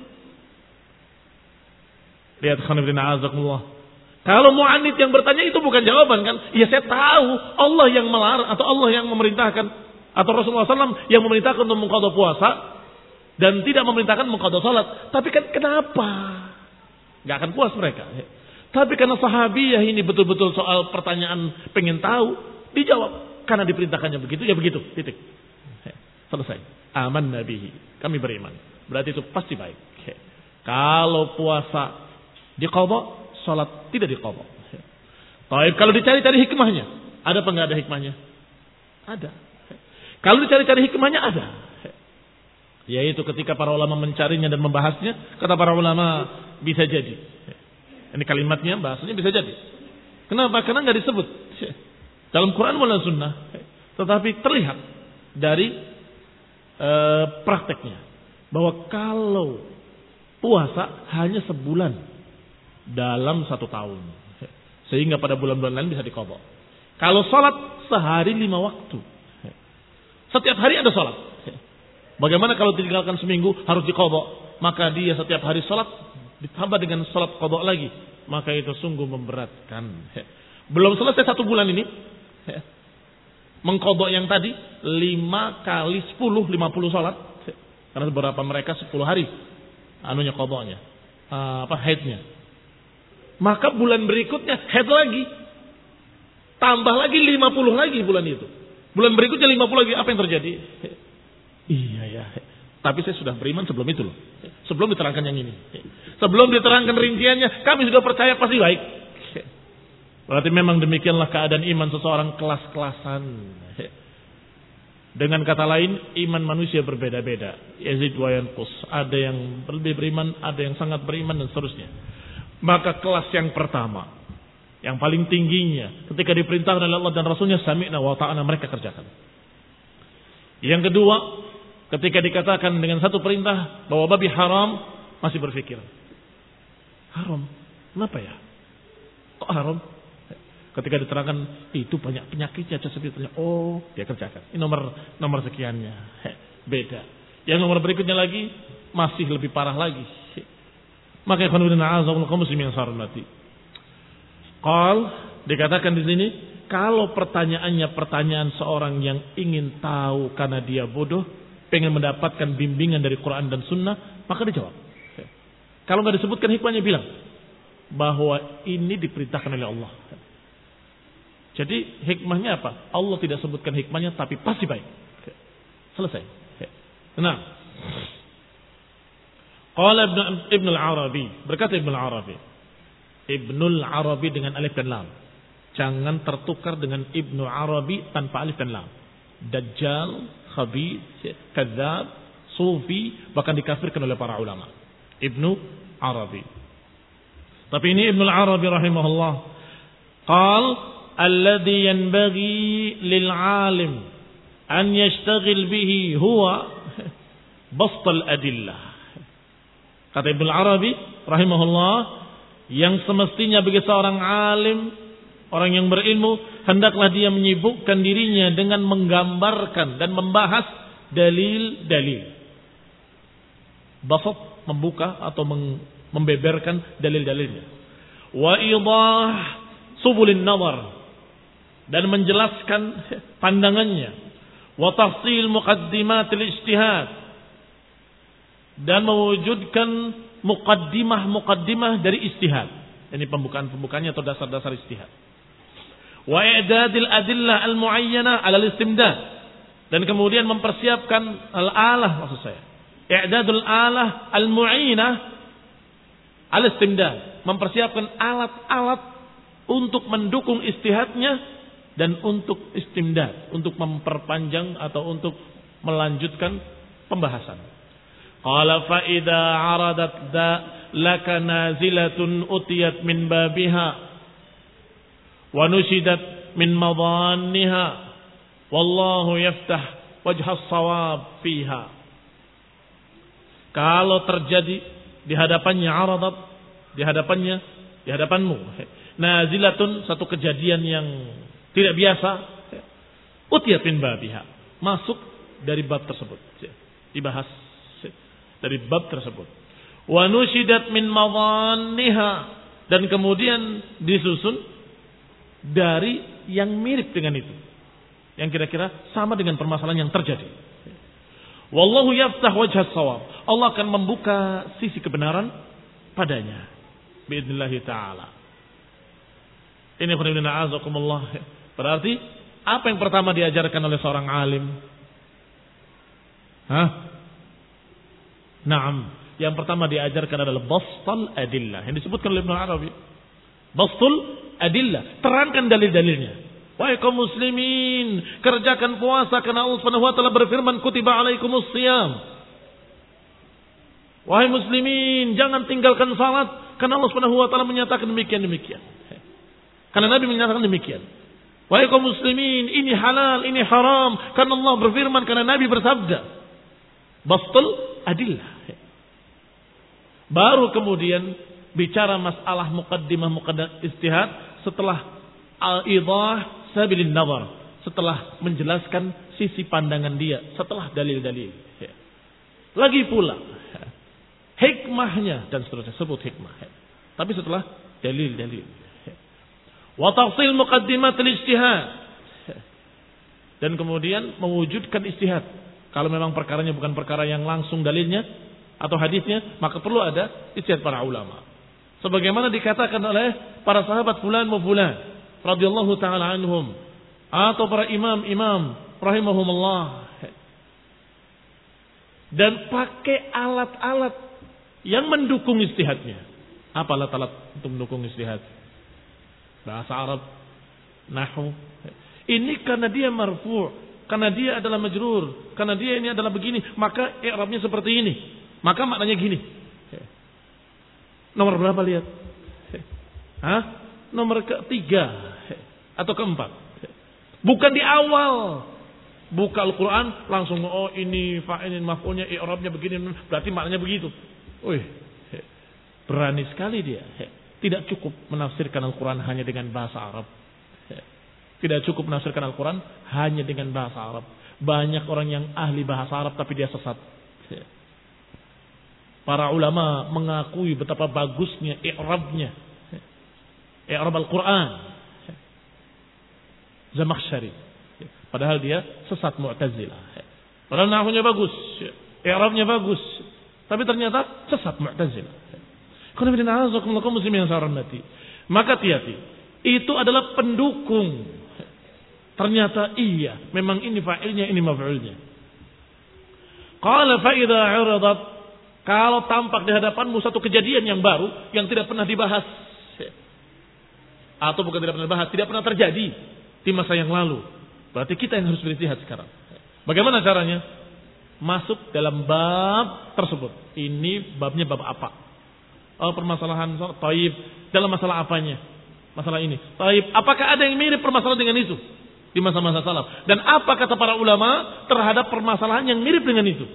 Lihat khanifina azakumullah. Kalau mu'annid yang bertanya itu bukan jawaban kan? Ya saya tahu Allah yang melarang atau Allah yang memerintahkan atau Rasulullah sallallahu alaihi wasallam yang memerintahkan untuk mengqadha puasa dan tidak memerintahkan mengqadha salat. Tapi kan kenapa? Gak akan puas mereka. Tapi karena sahabiyah ini betul-betul soal pertanyaan pengen tahu, dijawab. Karena diperintahkannya begitu, ya begitu. Titik. Selesai. Aman nabihi. Kami beriman. Berarti itu pasti baik. Kalau puasa diqadha, salat tidak diqadha. Baik, kalau dicari-cari hikmahnya, ada apa enggak ada hikmahnya? Ada. Kalau dicari-cari hikmahnya ada. Yaitu ketika para ulama mencarinya dan membahasnya, kata para ulama bisa jadi. Ini kalimatnya, bahasanya bisa jadi. Kenapa? Karena enggak disebut dalam Quran wala sunnah, tetapi terlihat dari e, prakteknya bahwa kalau puasa hanya sebulan dalam satu tahun, sehingga pada bulan-bulan lain bisa diqadha. Kalau salat sehari lima waktu, setiap hari ada salat. Bagaimana kalau ditinggalkan seminggu harus diqadha? Maka dia setiap hari salat ditambah dengan salat qadha lagi, maka itu sungguh memberatkan. Belum selesai satu bulan ini, mengqadha yang tadi lima kali sepuluh, lima puluh salat. Karena beberapa mereka sepuluh hari anunya qadhanya, uh, apa haidnya. Maka bulan berikutnya haid lagi. Tambah lagi lima puluh lagi bulan itu. Bulan berikutnya lima puluh lagi. Apa yang terjadi? Iya ya. Tapi saya sudah beriman sebelum itu loh. Sebelum diterangkan yang ini. Sebelum diterangkan rinciannya, kami sudah percaya pasti baik. Berarti memang demikianlah keadaan iman seseorang kelas-kelasan. Dengan kata lain, iman manusia berbeda-beda. Yazid wa yanqus. Ada yang lebih beriman, ada yang sangat beriman dan seterusnya. Maka kelas yang pertama, yang paling tingginya, ketika diperintahkan oleh Allah dan Rasulnya, sami'na wa ta'ana, mereka kerjakan. Yang kedua, ketika dikatakan dengan satu perintah bahwa babi haram, masih berpikir, haram, kenapa ya? Kok haram? Ketika diterangkan itu banyak penyakitnya, seperti oh dia kerjakan. Ini nomor nomor sekiannya, beda. Yang nomor berikutnya lagi masih lebih parah lagi. Maka ikhwanuddin a'azakumullah kaum muslimin sarunati. Qal dikatakan di sini, kalau pertanyaannya pertanyaan seorang yang ingin tahu karena dia bodoh, pengen mendapatkan bimbingan dari Quran dan Sunnah, maka dijawab. Kalau nggak disebutkan hikmahnya, bilang bahwa ini diperintahkan oleh Allah. Jadi hikmahnya apa? Allah tidak sebutkan hikmahnya, tapi pasti baik. Selesai. Nah, qala Ibnu al-Arabi, berkata Ibnu al-Arabi. Ibnu al-Arabi dengan alif dan lam. Jangan tertukar dengan Ibnu Arabi tanpa alif dan lam. Dajjal, khabith, kadzab, sufi, bahkan dikafirkan oleh para ulama. Ibnu Arabi. Tapi ini Ibnu al-Arabi rahimahullah. Qal alladhi yanbaghi lil alim an yashtaghil bihi huwa bastal adillah. Kata Ibnu Arabi rahimahullah, yang semestinya bagi seorang alim, orang yang berilmu, hendaklah dia menyibukkan dirinya dengan menggambarkan dan membahas dalil-dalil. Basat, membuka atau membeberkan dalil-dalilnya. Wa idah subulin nazar, dan menjelaskan pandangannya. Wa tafsil muqaddimatil ijtihad, dan mewujudkan muqaddimah-muqaddimah dari ijtihad. Ini pembukaan-pembukaannya atau dasar-dasar ijtihad. Wa i'dadil adillah al-muayyana 'ala al-istimdad, dan kemudian mempersiapkan al-alah, maksud saya i'dadul alah al-mu'inah 'ala al-istimdad, mempersiapkan alat-alat untuk mendukung ijtihadnya dan untuk istimdad, untuk memperpanjang atau untuk melanjutkan pembahasan. Qala fa idza 'aradat da laka nazilatun utiyat min babiha wa nushidat min madhanniha wallahu yaftah wajha as-shawab fiha. Kalau terjadi di hadapannya 'aradat, di hadapannya, di hadapanmu, nazilatun, satu kejadian yang tidak biasa, utiyat min babiha, masuk dari bab tersebut, dibahas dari bab tersebut. Wa nushidat min madhanniha, dan kemudian disusun dari yang mirip dengan itu, yang kira-kira sama dengan permasalahan yang terjadi. Wallahu yaftah wajha as-shawab, Allah akan membuka sisi kebenaran padanya biidznillah taala. Ini khonibina azakumullah. Berarti apa yang pertama diajarkan oleh seorang alim? Hah? Naam, yang pertama diajarkan adalah bastal adillah, yang disebutkan oleh Ibnu Arabi. Bastul adillah, terangkan dalil-dalilnya. Wahai kaum muslimin, kerjakan puasa karena Allah Subhanahu wa taala berfirman, kutiba alaikumus shiyam. Wahai muslimin, jangan tinggalkan salat karena Allah Subhanahu wa taala menyatakan demikian demikian. Karena Nabi menyatakan demikian. Wahai kaum muslimin, ini halal, ini haram karena Allah berfirman, karena Nabi bersabda. Bastul adillah. Baru kemudian bicara masalah muqaddimah muqaddimah istihad setelah al-idah sabilin nazar, setelah menjelaskan sisi pandangan dia, setelah dalil-dalil. Lagi pula hikmahnya dan seterusnya, sebut hikmah. Tapi setelah dalil-dalil. Wa tafsil muqaddimat al-ijtihad, dan kemudian mewujudkan ijtihad. Kalau memang perkaranya bukan perkara yang langsung dalilnya atau hadisnya, maka perlu ada ijtihad para ulama. Sebagaimana dikatakan oleh para sahabat fulan wa fulan radhiyallahu taala anhum atau para imam-imam rahimahumullah, dan pakai alat-alat yang mendukung ijtihadnya. Apa alat-alat untuk mendukung ijtihad? Bahasa Arab, nahwu. Ini karena dia marfu', karena dia adalah majrur, karena dia ini adalah begini, maka i'rabnya seperti ini. Maka maknanya gini. Nomor berapa lihat? Hah? Nomor ketiga atau keempat. Bukan di awal. Buka Al-Quran langsung, oh ini fa'ilin maf'ulnya, i'rabnya begini, berarti maknanya begitu. Wih, berani sekali dia. Tidak cukup menafsirkan Al-Quran hanya dengan bahasa Arab. Tidak cukup menafsirkan Al-Quran hanya dengan bahasa Arab. Banyak orang yang ahli bahasa Arab tapi dia sesat. Para ulama mengakui betapa bagusnya i'rabnya. I'rab Al-Quran. Zamakhsyari. Padahal dia sesat Mu'tazilah. Padahal nahwunya bagus, i'rabnya bagus, tapi ternyata sesat Mu'tazilah. Maka hati-hati. Itu adalah pendukung. Ternyata iya, memang ini fa'ilnya, ini maf'ulnya. Qala fa idza 'aradat, kalau tampak di hadapanmu satu kejadian yang baru yang tidak pernah dibahas, atau bukan tidak pernah dibahas, tidak pernah terjadi di masa yang lalu, berarti kita yang harus berijtihad sekarang. Bagaimana caranya? Masuk dalam bab tersebut. Ini babnya bab apa? Oh, permasalahan taib, dalam masalah apanya? Masalah ini. Taib, apakah ada yang mirip permasalahan dengan itu di masa-masa salaf? Dan apa kata para ulama terhadap permasalahan yang mirip dengan itu?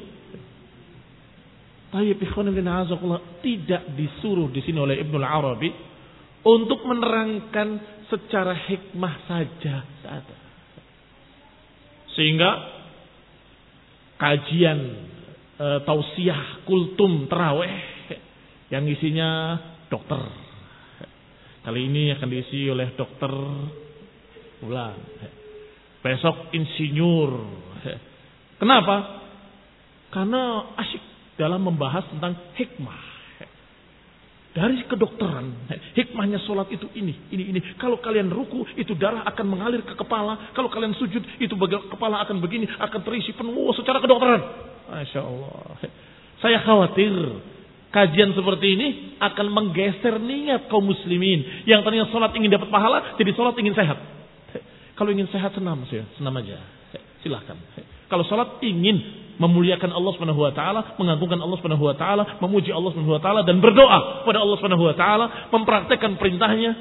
Taib, ikhwan fillah, tidak disuruh di sini oleh Ibnu Arabi untuk menerangkan secara hikmah saja. Ada. Sehingga kajian e, tausiah kultum tarawih yang isinya dokter, kali ini akan diisi oleh dokter Fulan, besok insinyur. Kenapa? Karena asyik dalam membahas tentang hikmah dari kedokteran. Hikmahnya sholat itu ini, ini, ini. Kalau kalian ruku, itu darah akan mengalir ke kepala. Kalau kalian sujud, itu kepala akan begini, akan terisi penuh secara kedokteran. Masya Allah. Saya khawatir kajian seperti ini akan menggeser niat kaum muslimin. Yang tadinya sholat ingin dapat pahala, jadi sholat ingin sehat. Kalau ingin sehat, senam saja, senam aja. Silahkan. Kalau sholat ingin memuliakan Allah Subhanahu wa taala, mengagungkan Allah Subhanahu wa taala, memuji Allah Subhanahu wa taala dan berdoa kepada Allah Subhanahu wa taala, mempraktekkan perintahnya.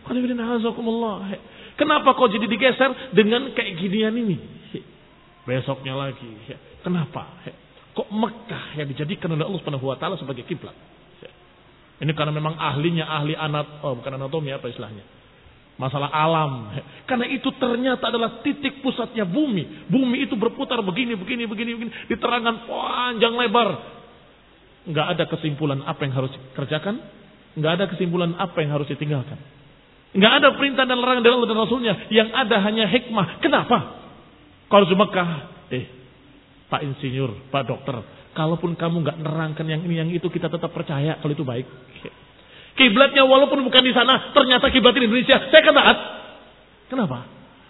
Kenapa kok jadi digeser dengan kayak ginian ini? Besoknya lagi. Kenapa? Kok Mekah yang dijadikan oleh Allah Subhanahu wa taala sebagai kiblat? Ini karena memang ahlinya ahli anat, oh bukan anatomi, apa istilahnya? Masalah alam. Karena itu ternyata adalah titik pusatnya bumi. Bumi itu berputar begini, begini, begini, begini. Diterangkan panjang lebar. Nggak ada kesimpulan apa yang harus dikerjakan. Nggak ada kesimpulan apa yang harus ditinggalkan. Nggak ada perintah dan larangan dari Allah dan Rasulnya. Yang ada hanya hikmah. Kenapa? Kalau di Mekah, eh, Pak Insinyur, Pak Dokter, kalaupun kamu nggak nerangkan yang ini, yang itu, kita tetap percaya kalau itu baik. Kiblatnya walaupun bukan di sana, ternyata kiblat di Indonesia, saya akan taat. Kenapa?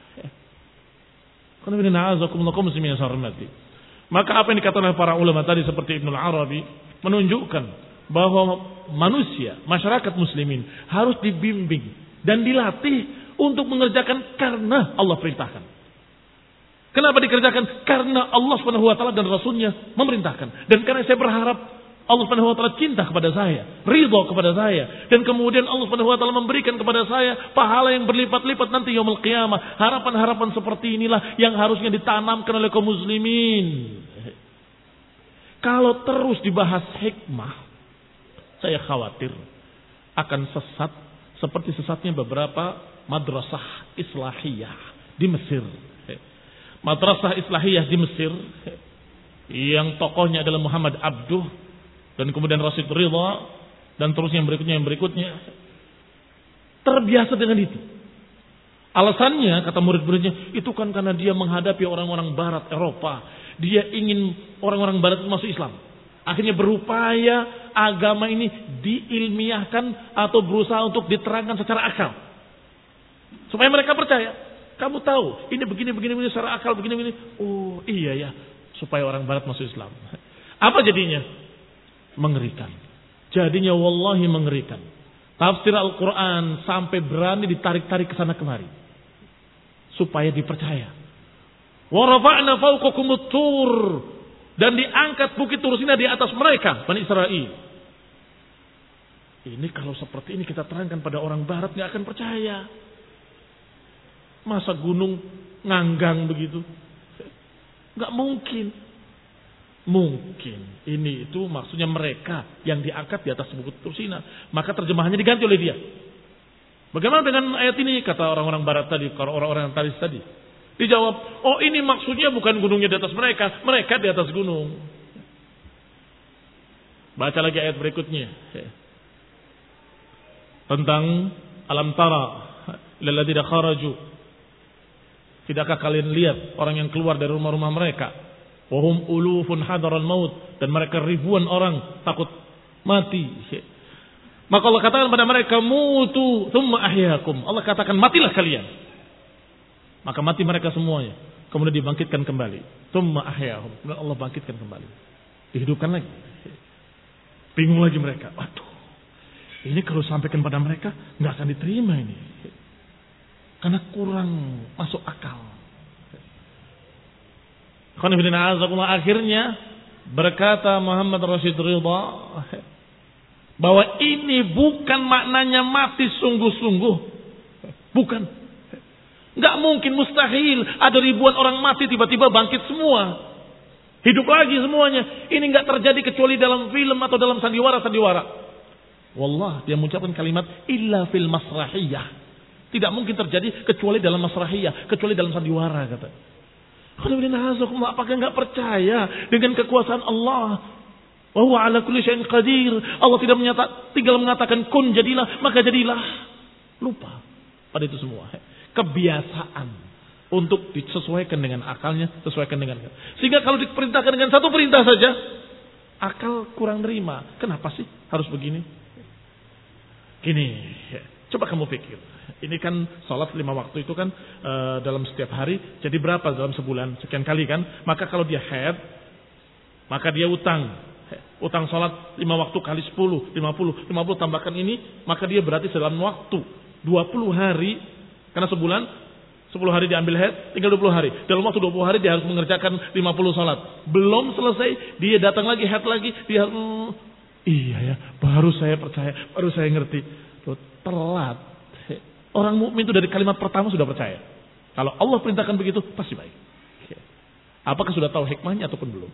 Maka apa yang dikatakan oleh para ulama tadi seperti Ibnu Arabi menunjukkan bahwa manusia, masyarakat muslimin harus dibimbing dan dilatih untuk mengerjakan karena Allah perintahkan. Kenapa dikerjakan? Karena Allah Subhanahu wa taala dan Rasulnya memerintahkan. Dan karena saya berharap Allah Subhanahu wa taala cinta kepada saya, ridha kepada saya, dan kemudian Allah Subhanahu wa taala memberikan kepada saya pahala yang berlipat-lipat nanti yaumul qiyamah. Harapan-harapan seperti inilah yang harusnya ditanamkan oleh kaum muslimin. Kalau terus dibahas hikmah, saya khawatir akan sesat seperti sesatnya beberapa madrasah islahiyah di Mesir. Madrasah islahiyah di Mesir yang tokohnya adalah Muhammad Abduh dan kemudian Rasid Ridha dan terus yang berikutnya yang berikutnya terbiasa dengan itu. Alasannya, kata murid-muridnya, itu kan karena dia menghadapi orang-orang barat Eropa. Dia ingin orang-orang barat itu masuk Islam. Akhirnya berupaya agama ini diilmiahkan atau berusaha untuk diterangkan secara akal. Supaya mereka percaya. Kamu tahu, ini begini, begini, begini, secara akal, begini, begini. Oh iya ya, supaya orang barat masuk Islam. Apa jadinya? Mengerikan. Jadinya wallahi mengerikan. Tafsir Al-Quran sampai berani ditarik-tarik ke sana kemari. Supaya dipercaya. Wa rafa'na fawqakumut tur. Dan diangkat bukit Tursina di atas mereka, Bani Israel. Ini kalau seperti ini kita terangkan pada orang barat gak akan percaya. Masa gunung nganggang begitu? Gak mungkin. Mungkin. Ini itu maksudnya mereka yang diangkat di atas bukit Tursina. Maka terjemahannya diganti oleh dia. Bagaimana dengan ayat ini? Kata orang-orang barat tadi, orang-orang yang talis tadi. Dijawab, oh ini maksudnya bukan gunungnya di atas mereka, mereka di atas gunung. Baca lagi ayat berikutnya. Tentang alam tara lilladzina kharaju. Tidakkah kalian lihat orang yang keluar dari rumah-rumah mereka? Wahum ulufun hadaral maut. Dan mereka ribuan orang takut mati. Maka Allah katakan pada mereka, mutu thumma ahyakum. Allah katakan, matilah kalian. Maka mati mereka semuanya. Kemudian dibangkitkan kembali. Tsumma ahyahum. Kemudian Allah bangkitkan kembali. Dihidupkan lagi. Bingung lagi mereka. Waduh. Ini kalau sampaikan pada mereka, nggak akan diterima ini. Karena kurang masuk akal. Akhirnya berkata Muhammad Rashid Ridha bahwa ini bukan maknanya mati sungguh-sungguh. Bukan. Gak mungkin, mustahil ada ribuan orang mati tiba-tiba bangkit semua. Hidup lagi semuanya. Ini gak terjadi kecuali dalam film atau dalam sandiwara-sandiwara. Wallah, dia mengucapkan kalimat illa fil masrahiyah. Tidak mungkin terjadi kecuali dalam masrahiyah, kecuali dalam sandiwara, kata. Apakah gak percaya dengan kekuasaan Allah? Wa huwa ala kulli syai'in qadir. Allah tidak menyata, tinggal mengatakan kun jadilah, maka jadilah. Lupa pada itu semua. Kebiasaan untuk disesuaikan dengan akalnya, sesuaikan dengan sehingga kalau diperintahkan dengan satu perintah saja, akal kurang nerima. Kenapa sih harus begini? Gini, coba kamu pikir. Ini kan sholat lima waktu itu kan e, dalam setiap hari, jadi berapa dalam sebulan? Sekian kali kan? Maka kalau dia haid, maka dia utang. Utang sholat lima waktu kali sepuluh, lima puluh, lima puluh tambahkan ini, maka dia berarti dalam waktu dua puluh hari. Karena sebulan, sepuluh hari diambil haid, tinggal dua puluh hari. Dalam waktu dua puluh hari dia harus mengerjakan lima puluh salat. Belum selesai, dia datang lagi, haid lagi. Dia, hmm, iya ya, baru saya percaya, baru saya ngerti. Loh, telat. Orang mukmin itu dari kalimat pertama sudah percaya. Kalau Allah perintahkan begitu, pasti baik. Apakah sudah tahu hikmahnya ataupun belum?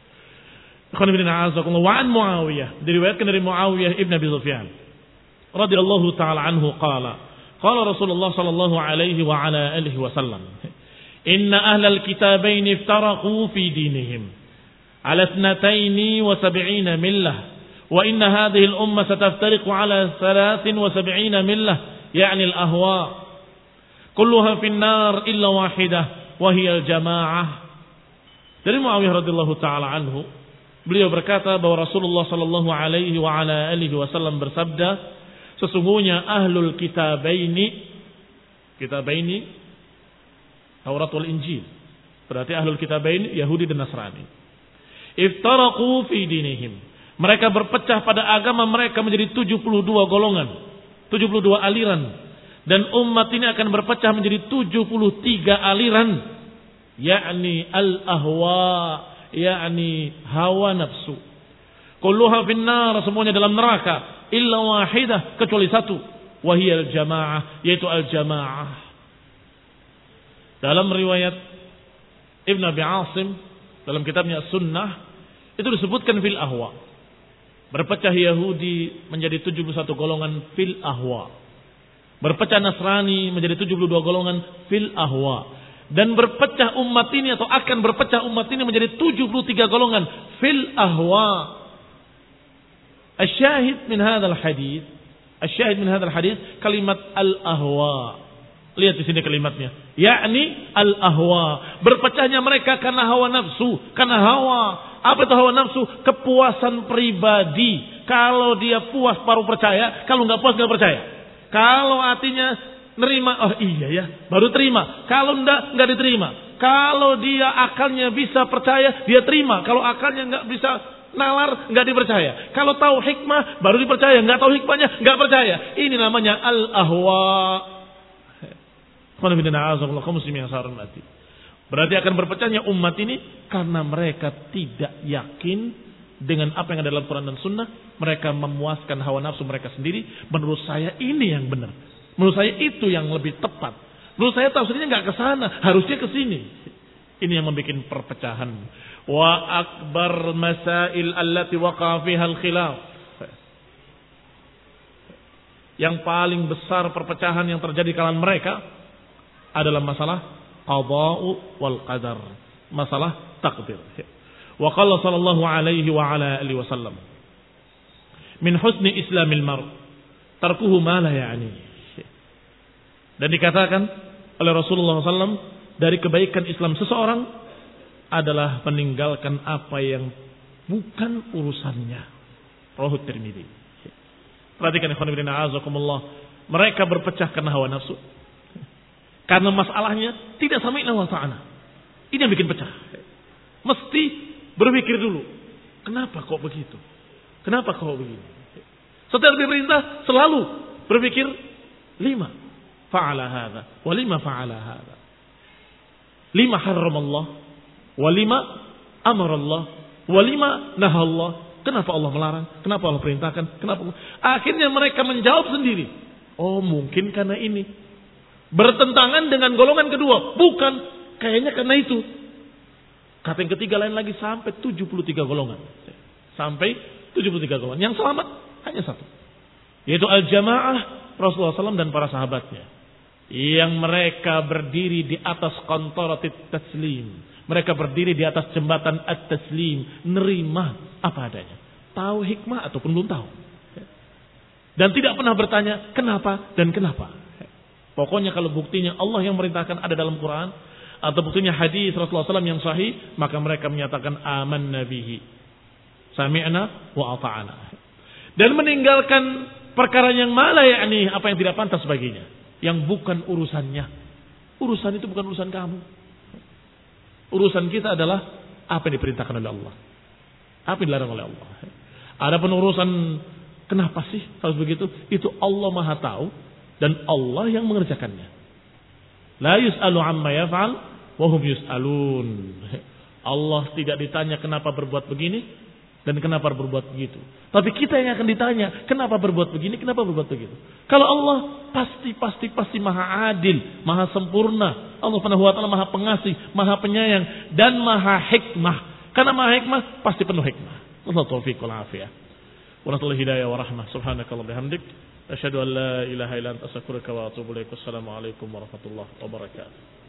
Wa'an Muawiyah. Diriwayatkan dari Muawiyah ibn Abi Sufyan. Radhiyallahu ta'ala anhu qala. Qala Rasulullah sallallahu alaihi wa ala alihi wasallam, inna ahlal kitabain iftaraqu fi dinihim ala ithnatayn wa sab'ina millah wa inna hadhihi al ummah sataftariqu ala thalathin wa sab'ina millah yani al ahwa kulluha fi an-nar illa wahidah wa hiya al jamaah. Dari Muawiyah radhiyallahu taala anhu, beliau berkata bahwa Rasulullah sallallahu alaihi wa ala alihi wasallam bersabda, sesungguhnya ahlul kitabaini, kitabaini Taurat wal Injil, berarti ahlul kitabaini Yahudi dan Nasrani, iftaraqu fi dinihim, mereka berpecah pada agama mereka menjadi tujuh puluh dua golongan, tujuh puluh dua aliran, dan umat ini akan berpecah menjadi tujuh puluh tiga aliran, yakni al-ahwa, yakni hawa nafsu. Kulluha finnar, semuanya dalam neraka, illa wahidah, kecuali satu, wahiyal jamaah, yaitu al-jamaah. Dalam riwayat Ibn Abi Asim dalam kitabnya Sunnah itu disebutkan fil ahwa. Berpecah Yahudi menjadi tujuh puluh satu golongan fil ahwa. Berpecah Nasrani menjadi tujuh puluh dua golongan fil ahwa. Dan berpecah umat ini atau akan berpecah umat ini menjadi tujuh puluh tiga golongan fil ahwa. Asyahid min hadzal hadis, asyahid min hadzal hadis kalimat al-ahwa. Lihat di sini kalimatnya. Yakni al-ahwa. Berpecahnya mereka karena hawa nafsu. Karena hawa. Apa itu hawa nafsu? Kepuasan pribadi. Kalau dia puas baru percaya. Kalau nggak puas nggak percaya. Kalau hatinya nerima, oh iya ya, baru terima. Kalau enggak, enggak diterima. Kalau dia akalnya bisa percaya, dia terima. Kalau akalnya enggak bisa nalar, enggak dipercaya. Kalau tahu hikmah, baru dipercaya. Enggak tahu hikmahnya, enggak percaya. Ini namanya al-ahwa. Berarti akan berpecahnya umat ini karena mereka tidak yakin dengan apa yang ada dalam Quran dan Sunnah. Mereka memuaskan hawa nafsu mereka sendiri. Menurut saya ini yang benar. Menurut saya itu yang lebih tepat. Menurut saya tafsirnya nggak ke sana, harusnya ke sini. Ini yang membuat perpecahan. Wa akbar masail allati waqa fiha al-khilaf. Yang paling besar perpecahan yang terjadi di kalangan mereka adalah masalah qada'u wal qadar, masalah takdir. Wa qala sallallahu alaihi wa ala alihi wasallam, min husni islamil mar tarkuhu ma la ya'ni. Dan dikatakan oleh Rasulullah sallallahu alaihi wasallam, dari kebaikan Islam seseorang adalah meninggalkan apa yang bukan urusannya. Rawahu Tirmidzi. Perhatikan ikhwan fillah azakumullah, mereka berpecah karena hawa nafsu. Karena masalahnya tidak sami Allah Ta'ala. Ini yang bikin pecah. Mesti berpikir dulu, kenapa kok begitu? Kenapa kok begini? Setelah diperintah selalu berpikir lima fa'ala hadza wa lima fa'ala hadza. Lima haram Allah wa lima amara Allah wa lima naha Allah. Kenapa Allah melarang? Kenapa Allah perintahkan? Kenapa? Akhirnya mereka menjawab sendiri. Oh, mungkin karena ini. Bertentangan dengan golongan kedua. Bukan. Kayaknya karena itu. Kata yang ketiga lain lagi sampai tujuh puluh tiga golongan. Sampai tujuh puluh tiga golongan. Yang selamat hanya satu. Yaitu al-jamaah Rasulullah shallallahu alaihi wasallam dan para sahabatnya. Yang mereka berdiri di atas qantaratit taslim. Mereka berdiri di atas jembatan at-taslim. Nerima apa adanya. Tahu hikmah ataupun belum tahu. Dan tidak pernah bertanya kenapa dan kenapa. Pokoknya kalau buktinya Allah yang merintahkan ada dalam Quran, atau buktinya hadis Rasulullah shallallahu alaihi wasallam yang sahih, maka mereka menyatakan aman nabihi, sami'na wa ata'ana. Dan meninggalkan perkara yang malah yakni apa yang tidak pantas baginya, yang bukan urusannya. Urusan itu bukan urusan kamu. Urusan kita adalah apa yang diperintahkan oleh Allah, apa yang dilarang oleh Allah. Ada penurusan kenapa sih harus begitu? Itu Allah Maha tahu. Dan Allah yang mengerjakannya. La yus'alu amma yaf'al wa hum yus'alun. Allah tidak ditanya kenapa berbuat begini dan kenapa berbuat begitu. Tapi kita yang akan ditanya kenapa berbuat begini, kenapa berbuat begitu. Kalau Allah pasti pasti pasti Maha Adil, Maha sempurna. Allah Subhanahu wa taala Maha Pengasih, Maha Penyayang dan Maha Hikmah. Karena Maha Hikmah pasti penuh hikmah. Wallahu taufiq wal afiyah. Wa nasallahu hidayah wa rahmah. Subhanakallah bihamdik. Asyhadu an la ilaha illa anta astaghfiruka wa atubu ilaik. Wassalamu alaikum warahmatullahi wabarakatuh.